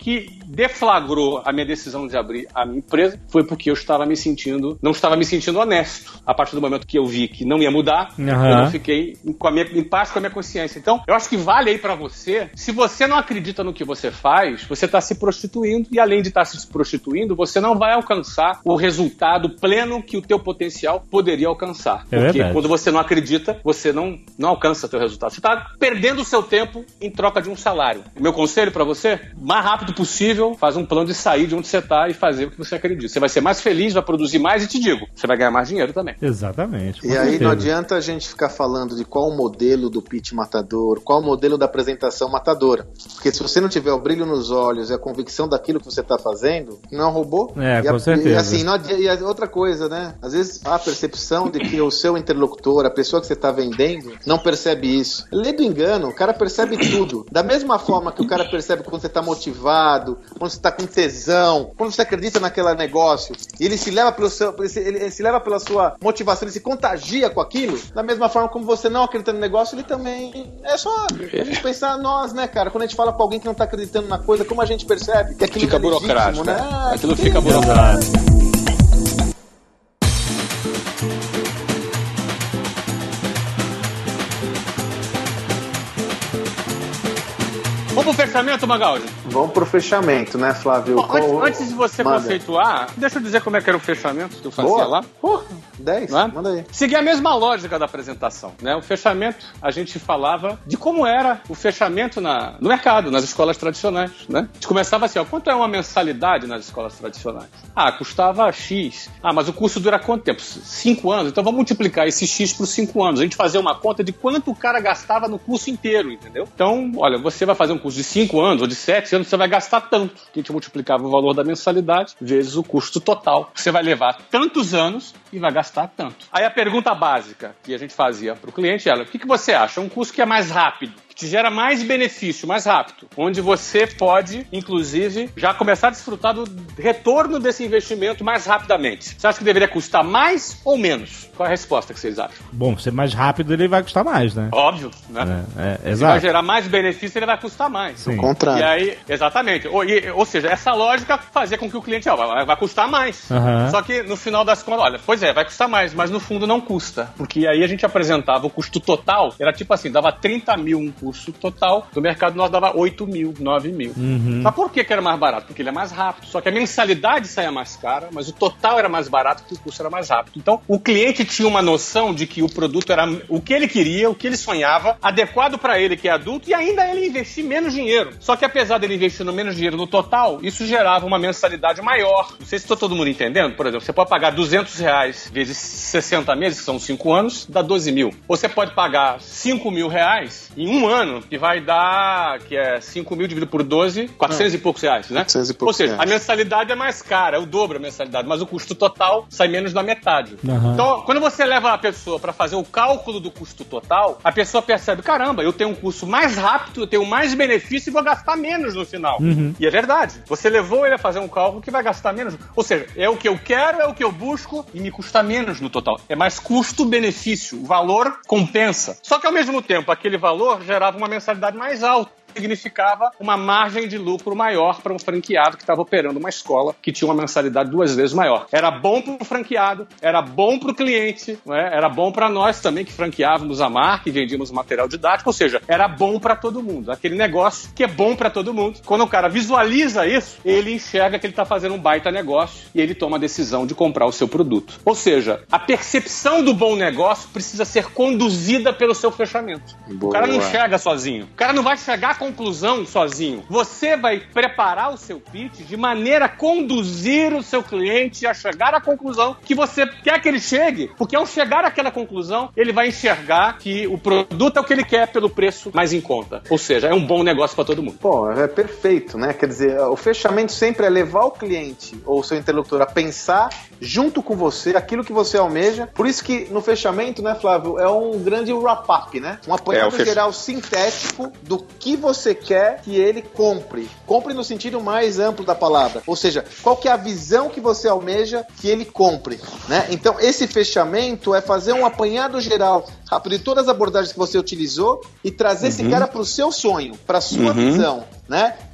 deflagrou a minha decisão de abrir a minha empresa foi porque eu não estava me sentindo honesto. A partir do momento que eu vi que não ia mudar, eu não fiquei em paz com a minha consciência. Então, eu acho que vale aí pra você, se você não acredita no que você faz, você tá se prostituindo, e além de estar se prostituindo, você não vai alcançar o resultado pleno que o teu potencial poderia alcançar. Porque quando você não acredita, você não alcança teu resultado. Você tá perdendo o seu tempo em troca de um salário. O meu conselho pra você, mais rápido possível, faz um plano de sair de onde você tá e fazer o que você acredita. Você vai ser mais feliz, vai produzir mais e te digo, você vai ganhar mais dinheiro também. Exatamente. E aí não adianta a gente ficar falando de qual o modelo do pitch matador, qual o modelo da apresentação matadora. Porque se você não tiver o brilho nos olhos e a convicção daquilo que você tá fazendo, não é um robô. Com certeza. E assim, outra coisa, né? Às vezes há a percepção de que o seu interlocutor, a pessoa que você tá vendendo, não percebe isso. Lê do engano, o cara percebe tudo. Da mesma forma que o cara percebe quando você tá motivado, quando você tá com tesão, quando você acredita naquele negócio, e ele se leva ele se leva pela sua motivação, ele se contagia com aquilo, da mesma forma como você não acredita no negócio, ele também... É só a gente pensar nós, né, cara? Quando a gente fala com alguém que não tá acreditando na coisa, como a gente percebe que aquilo fica burocrático, né? Aquilo fica burocrático. Vamos pro fechamento, Magaldi? Vamos pro fechamento, né, Flávio? Bom, antes de você conceituar, deixa eu dizer como é que era o fechamento que eu fazia lá. Porra, 10, manda aí. Seguir a mesma lógica da apresentação, né? O fechamento, a gente falava de como era o fechamento no mercado, nas escolas tradicionais, né? A gente começava assim, quanto é uma mensalidade nas escolas tradicionais? Custava X. Mas o curso dura quanto tempo? 5 anos. Então vamos multiplicar esse X por 5 anos. A gente fazia uma conta de quanto o cara gastava no curso inteiro, entendeu? Então, olha, você vai fazer um curso de 5 anos ou de 7 anos, você vai gastar tanto. A gente multiplicava o valor da mensalidade vezes o custo total. Você vai levar tantos anos e vai gastar tanto. Aí a pergunta básica que a gente fazia para o cliente era: o que você acha? Um curso que é mais rápido, que te gera mais benefício, mais rápido, onde você pode, inclusive, já começar a desfrutar do retorno desse investimento mais rapidamente. Você acha que deveria custar mais ou menos? Qual é a resposta que vocês acham? Bom, ser mais rápido ele vai custar mais, né? Óbvio, né? Exato. Se vai gerar mais benefício, ele vai custar mais. Sim. Contrário. E aí, exatamente. Ou seja, essa lógica fazia com que o cliente vai custar mais. Só que no final das contas, olha, pois é, vai custar mais, mas no fundo não custa. Porque aí a gente apresentava o custo total, era tipo assim, dava 30 mil um curso total, do mercado nós dava 8 mil, 9 mil. Mas por que era mais barato? Porque ele é mais rápido. Só que a mensalidade saía mais cara, mas o total era mais barato porque o custo era mais rápido. Então, o cliente tinha uma noção de que o produto era o que ele queria, o que ele sonhava, adequado para ele que é adulto, e ainda ele investir menos dinheiro. Só que apesar dele investir menos dinheiro no total, isso gerava uma mensalidade maior. Não sei se está todo mundo entendendo. Por exemplo, você pode pagar R$200 vezes 60 meses, que são 5 anos, dá 12 mil. Ou você pode pagar R$5 mil em um ano, que vai dar, que é 5 mil dividido por 12, 400 e poucos reais, né? 400 e poucos Ou seja, reais. a mensalidade é mais cara, é o dobro a mensalidade, mas o custo total sai menos da metade. Então, quando você leva a pessoa para fazer o cálculo do custo total, a pessoa percebe, caramba, eu tenho um curso mais rápido, eu tenho mais benefício e vou gastar menos no final. E é verdade. Você levou ele a fazer um cálculo que vai gastar menos. Ou seja, é o que eu quero, é o que eu busco e me custa menos no total. É mais custo-benefício. O valor compensa. Só que ao mesmo tempo, aquele valor gerava uma mensalidade mais alta. Significava uma margem de lucro maior para um franqueado que estava operando uma escola que tinha uma mensalidade 2 vezes maior. Era bom para o franqueado, era bom para o cliente, né? Era bom para nós também que franqueávamos a marca e vendíamos material didático, ou seja, era bom para todo mundo. Aquele negócio que é bom para todo mundo. Quando o cara visualiza isso, ele enxerga que ele está fazendo um baita negócio e ele toma a decisão de comprar o seu produto. Ou seja, a percepção do bom negócio precisa ser conduzida pelo seu fechamento. Boa. O cara não enxerga sozinho. O cara não vai chegar conclusão sozinho. Você vai preparar o seu pitch de maneira a conduzir o seu cliente a chegar à conclusão que você quer que ele chegue, porque ao chegar àquela conclusão, ele vai enxergar que o produto é o que ele quer pelo preço mais em conta. Ou seja, é um bom negócio para todo mundo. Pô, é perfeito, né? Quer dizer, o fechamento sempre é levar o cliente ou o seu interlocutor a pensar junto com você aquilo que você almeja. Por isso que no fechamento, né, Flávio, é um grande wrap-up, né? Um apanhado geral sintético do que você quer que ele compre. Compre no sentido mais amplo da palavra. Ou seja, qual que é a visão que você almeja que ele compre, né? Então, esse fechamento é fazer um apanhado geral rápido de todas as abordagens que você utilizou e trazer esse cara para o seu sonho, para a sua visão, né?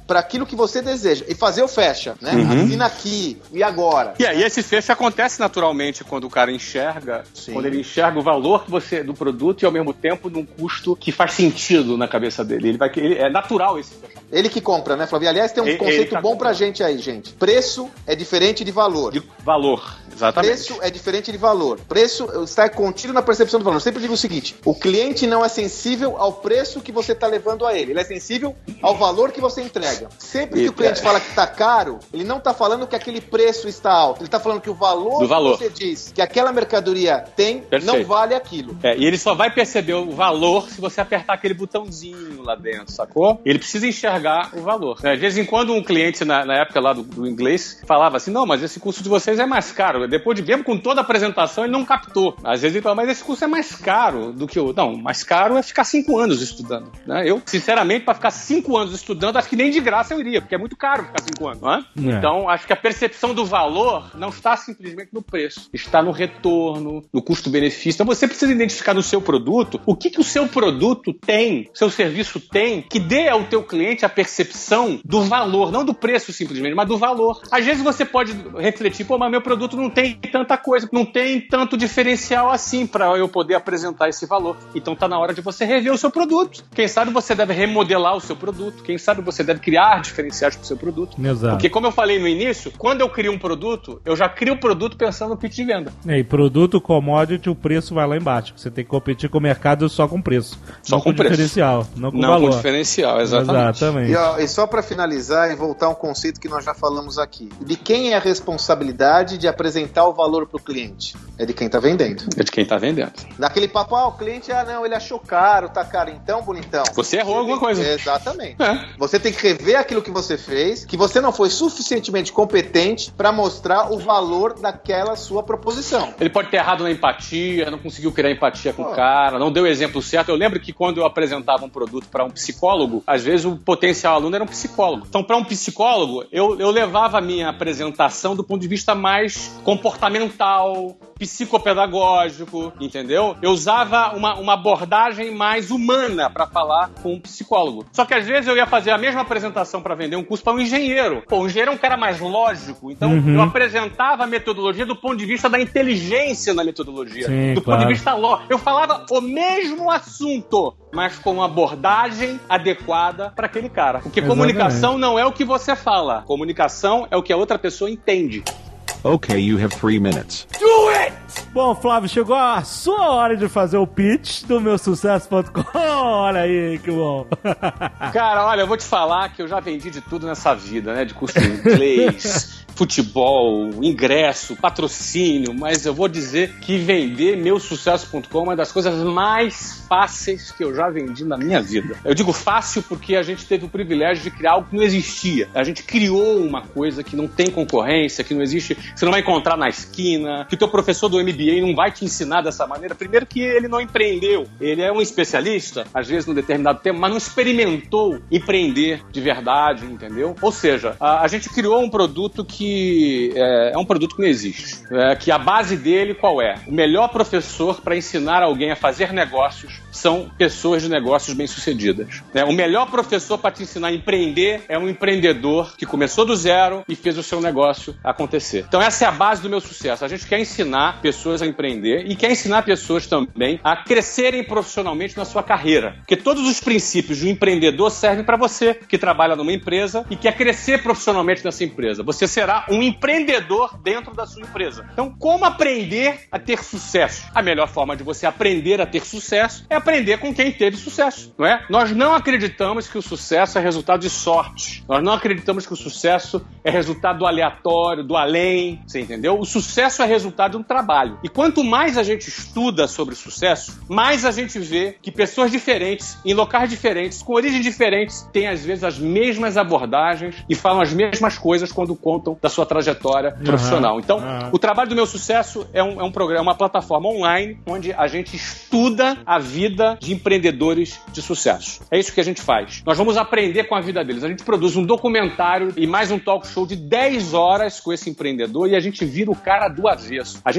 para aquilo que você deseja e fazer o fecha, né? Assina aqui e agora. E aí esse fecha acontece naturalmente quando o cara enxerga, quando ele enxerga o valor do produto e ao mesmo tempo num custo que faz sentido na cabeça dele. É natural esse fecha. Ele que compra, né, Flávio? Aliás, tem um conceito bom pra gente aí, gente. Preço é diferente de valor. De valor, exatamente. Preço é diferente de valor. Preço está contido na percepção do valor. Eu sempre digo o seguinte, o cliente não é sensível ao preço que você está levando a ele. Ele é sensível ao valor que você entrega. Sempre que o cliente fala que está caro, ele não está falando que aquele preço está alto. Ele está falando que o valor que você diz que aquela mercadoria tem, não vale aquilo. E ele só vai perceber o valor se você apertar aquele botãozinho lá dentro, sacou? Ele precisa enxergar o valor. De vez em quando um cliente, na época lá do inglês, falava assim, não, mas esse curso de vocês é mais caro. Depois de mesmo com toda a apresentação, ele não captou. Às vezes ele fala, mas esse curso é mais caro do que o... Não, mais caro é ficar 5 anos estudando. Né? Eu, sinceramente, para ficar 5 anos estudando, acho que nem de graça eu iria, porque é muito caro ficar 5 anos. Não é? Então, acho que a percepção do valor não está simplesmente no preço. Está no retorno, no custo-benefício. Então, você precisa identificar no seu produto o que o seu produto tem, seu serviço tem, que dê ao teu cliente a percepção do valor, não do preço simplesmente, mas do valor. Às vezes você pode refletir, mas meu produto não tem tanta coisa, não tem tanto diferencial assim para eu poder apresentar esse valor. Então tá na hora de você rever o seu produto. Quem sabe você deve remodelar o seu produto, quem sabe você deve criar diferenciais para o seu produto. Exato. Porque como eu falei no início, quando eu crio um produto, eu já crio o produto pensando no pitch de venda. E produto, commodity, o preço vai lá embaixo. Você tem que competir com o mercado só com preço. Só não com preço. Diferencial, não com não valor. Com diferencial, exatamente. E só para finalizar e voltar a um conceito que nós já falamos aqui. De quem é a responsabilidade de apresentar o valor para o cliente? É de quem está vendendo. É de quem está vendendo. Daquele papo, o cliente, não, ele achou caro, tá caro então, bonitão. Você errou alguma coisa. Exatamente. Você tem que rever aquilo que você fez, que você não foi suficientemente competente para mostrar o valor daquela sua proposição. Ele pode ter errado na empatia, não conseguiu criar empatia com o cara, não deu o exemplo certo. Eu lembro que quando eu apresentava um produto para um psicólogo, às vezes o potencial aluno era um psicólogo. Então, para um psicólogo, eu levava a minha apresentação do ponto de vista mais comportamental, psicopedagógico, entendeu? Eu usava uma abordagem mais humana para falar com um psicólogo. Só que às vezes eu ia fazer a mesma apresentação para vender um curso para um engenheiro. O engenheiro é um cara mais lógico, então eu apresentava a metodologia do ponto de vista da inteligência na metodologia. Sim, do ponto de vista lógico. Eu falava o mesmo assunto, mas com uma abordagem adequada para aquele cara. Porque comunicação não é o que você fala. Comunicação é o que a outra pessoa entende. Ok, you have 3 minutes. Do it! Bom, Flávio, chegou a sua hora de fazer o pitch do meusucesso.com. Olha aí, que bom. Cara, olha, eu vou te falar que eu já vendi de tudo nessa vida, né? De curso de inglês, futebol, ingresso, patrocínio, mas eu vou dizer que vender meusucesso.com é uma das coisas mais fáceis que eu já vendi na minha vida. Eu digo fácil porque a gente teve o privilégio de criar algo que não existia. A gente criou uma coisa que não tem concorrência, que não existe, você não vai encontrar na esquina, que o teu professor do MBA não vai te ensinar dessa maneira. Primeiro que ele não empreendeu. Ele é um especialista, às vezes num determinado tema, mas não experimentou empreender de verdade, entendeu? Ou seja, a gente criou um produto que é um produto que não existe. Que a base dele qual é? O melhor professor para ensinar alguém a fazer negócios são pessoas de negócios bem-sucedidas. O melhor professor para te ensinar a empreender é um empreendedor que começou do zero e fez o seu negócio acontecer. Então essa é a base do meu sucesso. A gente quer ensinar pessoas a empreender e quer ensinar pessoas também a crescerem profissionalmente na sua carreira. Porque todos os princípios do empreendedor servem para você que trabalha numa empresa e quer crescer profissionalmente nessa empresa. Você será um empreendedor dentro da sua empresa. Então, como aprender a ter sucesso? A melhor forma de você aprender a ter sucesso é aprender com quem teve sucesso, não é? Nós não acreditamos que o sucesso é resultado de sorte. Nós não acreditamos que o sucesso é resultado do aleatório, do além, você entendeu? O sucesso é resultado de um trabalho. E quanto mais a gente estuda sobre sucesso, mais a gente vê que pessoas diferentes, em locais diferentes, com origens diferentes, têm às vezes as mesmas abordagens e falam as mesmas coisas quando contam da sua trajetória profissional. Então, o trabalho do meu sucesso é um programa, uma plataforma online onde a gente estuda a vida de empreendedores de sucesso. É isso que a gente faz. Nós vamos aprender com a vida deles. A gente produz um documentário e mais um talk show de 10 horas com esse empreendedor e a gente vira o cara do avesso. A gente quer saber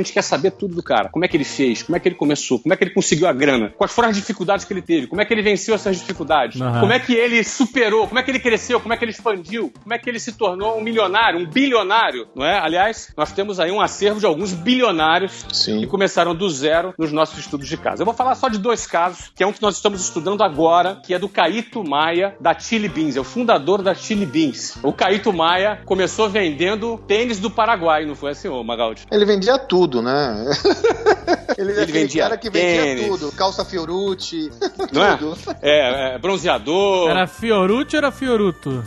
saber tudo do cara. Como é que ele fez, como é que ele começou, como é que ele conseguiu a grana, quais foram as dificuldades que ele teve, como é que ele venceu essas dificuldades, como é que ele superou, como é que ele cresceu, como é que ele expandiu, como é que ele se tornou um milionário, um bilionário, não é? Aliás, nós temos aí um acervo de alguns bilionários que começaram do zero nos nossos estudos de caso. Eu vou falar só de 2 casos, que é um que nós estamos estudando agora, que é do Caíto Maia, da Chili Beans, é o fundador da Chili Beans. O Caíto Maia começou vendendo tênis do Paraguai, não foi assim, ô Magaldi? Ele vendia tudo, né? Ele vendia cara que vendia tudo, calça Fiorucci, tudo. Bronzeador. Era Fiorucci ou era Fioruto?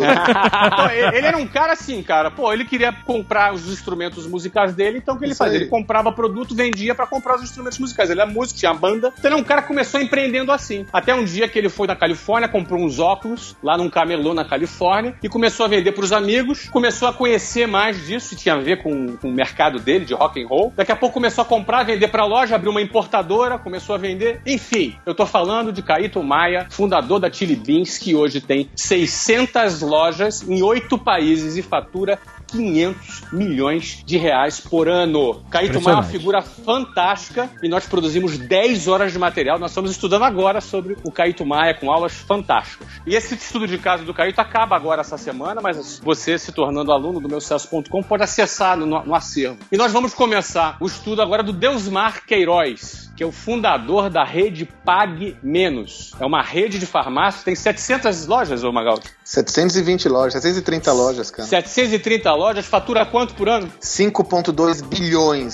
Ele era um cara assim, cara, ele queria comprar os instrumentos musicais dele, então o que ele fazia? Ele comprava produto, vendia pra comprar os instrumentos musicais. Ele era músico, tinha banda, então ele é um cara que começou empreendendo assim. Até um dia que ele foi na Califórnia, comprou uns óculos, lá num camelô na Califórnia, e começou a vender pros amigos, começou a conhecer mais disso, e tinha a ver com o mercado dele, de rock and roll. Daqui a pouco começou a comprar, vender pra loja, abriu uma importadora, começou a vender. Enfim, eu tô falando de Caíto Maia, fundador da Chili Beans, que hoje tem 600 lojas em 8 países e fatura 500 milhões de reais por ano. Caíto Maia é uma figura fantástica e nós produzimos 10 horas de material. Nós estamos estudando agora sobre o Caíto Maia com aulas fantásticas. E esse estudo de caso do Caíto acaba agora essa semana, mas você, se tornando aluno do meusucesso.com, pode acessar no acervo. E nós vamos começar o estudo agora do Deusmar Queiroz, que é o fundador da rede Pague Menos. É uma rede de farmácias, tem 700 lojas, ô Magaldi? 720 lojas, 730 lojas, cara. 730 lojas, fatura quanto por ano? 5,2 bilhões.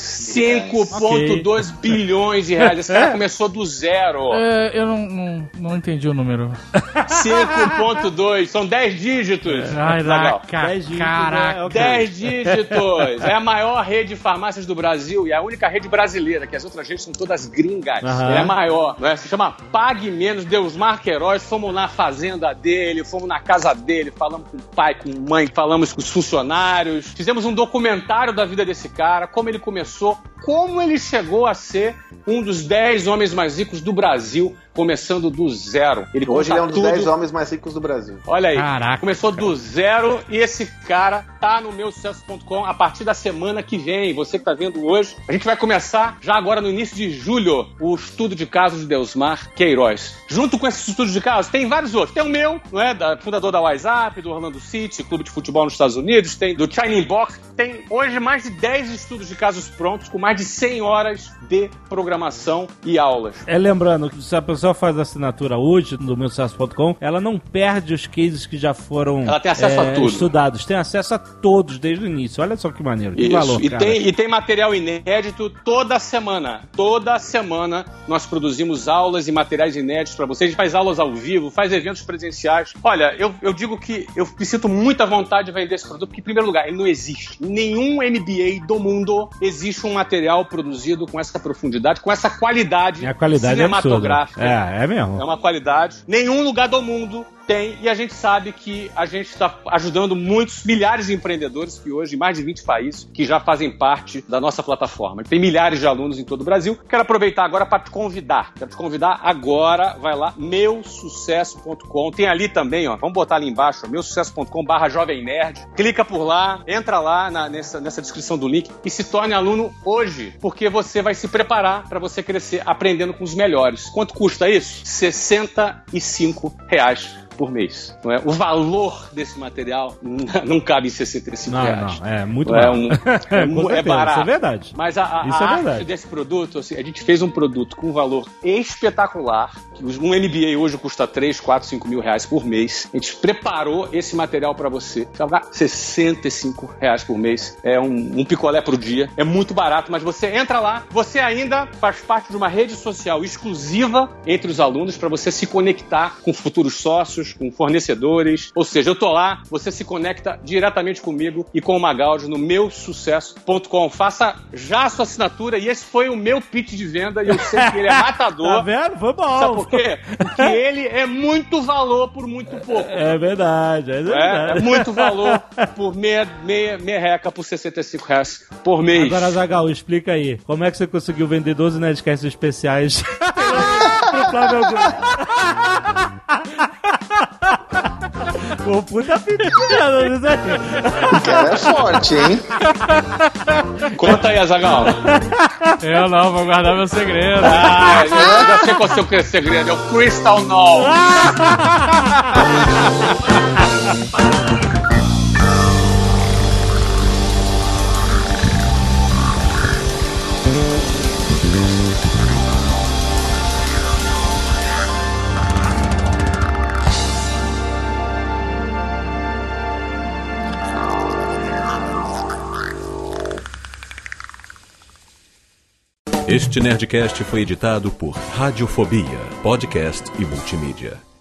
5,2 bilhões de reais. Esse cara começou do zero. Eu não entendi o número. 5,2, são 10 dígitos. Ai, legal. 10 dígitos. Caraca. 10 dígitos. É a maior rede de farmácias do Brasil e é a única rede brasileira, que as outras redes são todas gringas. É a maior. Né? Se chama Pague Menos, Deusmar Queiroz. Fomos na fazenda dele, fomos na casa dele, falamos com o pai, com a mãe, falamos com os funcionários, fizemos um documentário da vida desse cara, como ele começou, como ele chegou a ser um dos 10 homens mais ricos do Brasil, começando do zero. Hoje ele é um dos 10 homens mais ricos do Brasil. Olha aí, caraca, começou do zero e esse cara tá no meusucesso.com a partir da semana que vem. Você que tá vendo hoje, a gente vai começar já agora no início de julho o estudo de casos de Deusmar Queiroz. Junto com esse estudo de casos, tem vários outros. Tem o meu, não é? Fundador da WhatsApp, do Orlando City, clube de futebol nos Estados Unidos, tem do Shining Box. Tem hoje mais de 10 estudos de casos prontos, com mais de 100 horas de programação e aulas. Lembrando que se a pessoa faz a assinatura hoje do meusucesso.com, ela não perde os cases que já foram ela tem acesso a tudo. Estudados. Tem acesso a todos desde o início. Olha só que maneiro. Que valor, cara. E tem material inédito toda semana. Toda semana nós produzimos aulas e materiais inéditos para vocês. A gente faz aulas ao vivo, faz eventos presenciais. Olha, eu digo que eu me sinto muita vontade de vender esse produto, porque, em primeiro lugar, ele não existe. Em nenhum MBA do mundo existe um material produzido com essa profundidade, com essa qualidade, cinematográfica. É mesmo. É uma qualidade. Nenhum lugar do mundo tem, e a gente sabe que a gente está ajudando milhares de empreendedores que hoje, em mais de 20 países, que já fazem parte da nossa plataforma. Tem milhares de alunos em todo o Brasil. Quero aproveitar agora para te convidar. Quero te convidar agora, vai lá, meusucesso.com. Tem ali também, ó, vamos botar ali embaixo, meusucesso.com/Jovem Nerd. Clica por lá, entra lá nessa descrição do link e se torne aluno hoje, porque você vai se preparar para você crescer aprendendo com os melhores. Quanto custa isso? R$65 por mês. Não é? O valor desse material não cabe em R$65. Não, é muito barato. É barato. Isso é verdade. Mas a arte desse produto, assim, a gente fez um produto com um valor espetacular. Um MBA hoje custa 3, 4, 5 mil reais por mês. A gente preparou esse material para você. Você vai pagar R$65 por mês. É um picolé por dia. É muito barato, mas você entra lá, você ainda faz parte de uma rede social exclusiva entre os alunos para você se conectar com futuros sócios, com fornecedores, ou seja, eu tô lá, você se conecta diretamente comigo e com o Magaldi no meusucesso.com. Faça já a sua assinatura e esse foi o meu pitch de venda e eu sei que ele é matador. Tá vendo? Foi bom. Sabe por quê? Porque ele é muito valor por muito pouco. É verdade, é verdade. É muito valor por merreca por R$65 por mês. Agora, Zagal, explica aí, como é que você conseguiu vender 12 Nerdcasts especiais pro Flávio Augusto? O puta pedido isso aí. O cara é forte, hein? Conta aí, Azaghal. Eu não, vou guardar meu segredo. Ah, eu já sei qual é o seu segredo. É o Crystal Null. Este Nerdcast foi editado por Radiofobia, podcast e multimídia.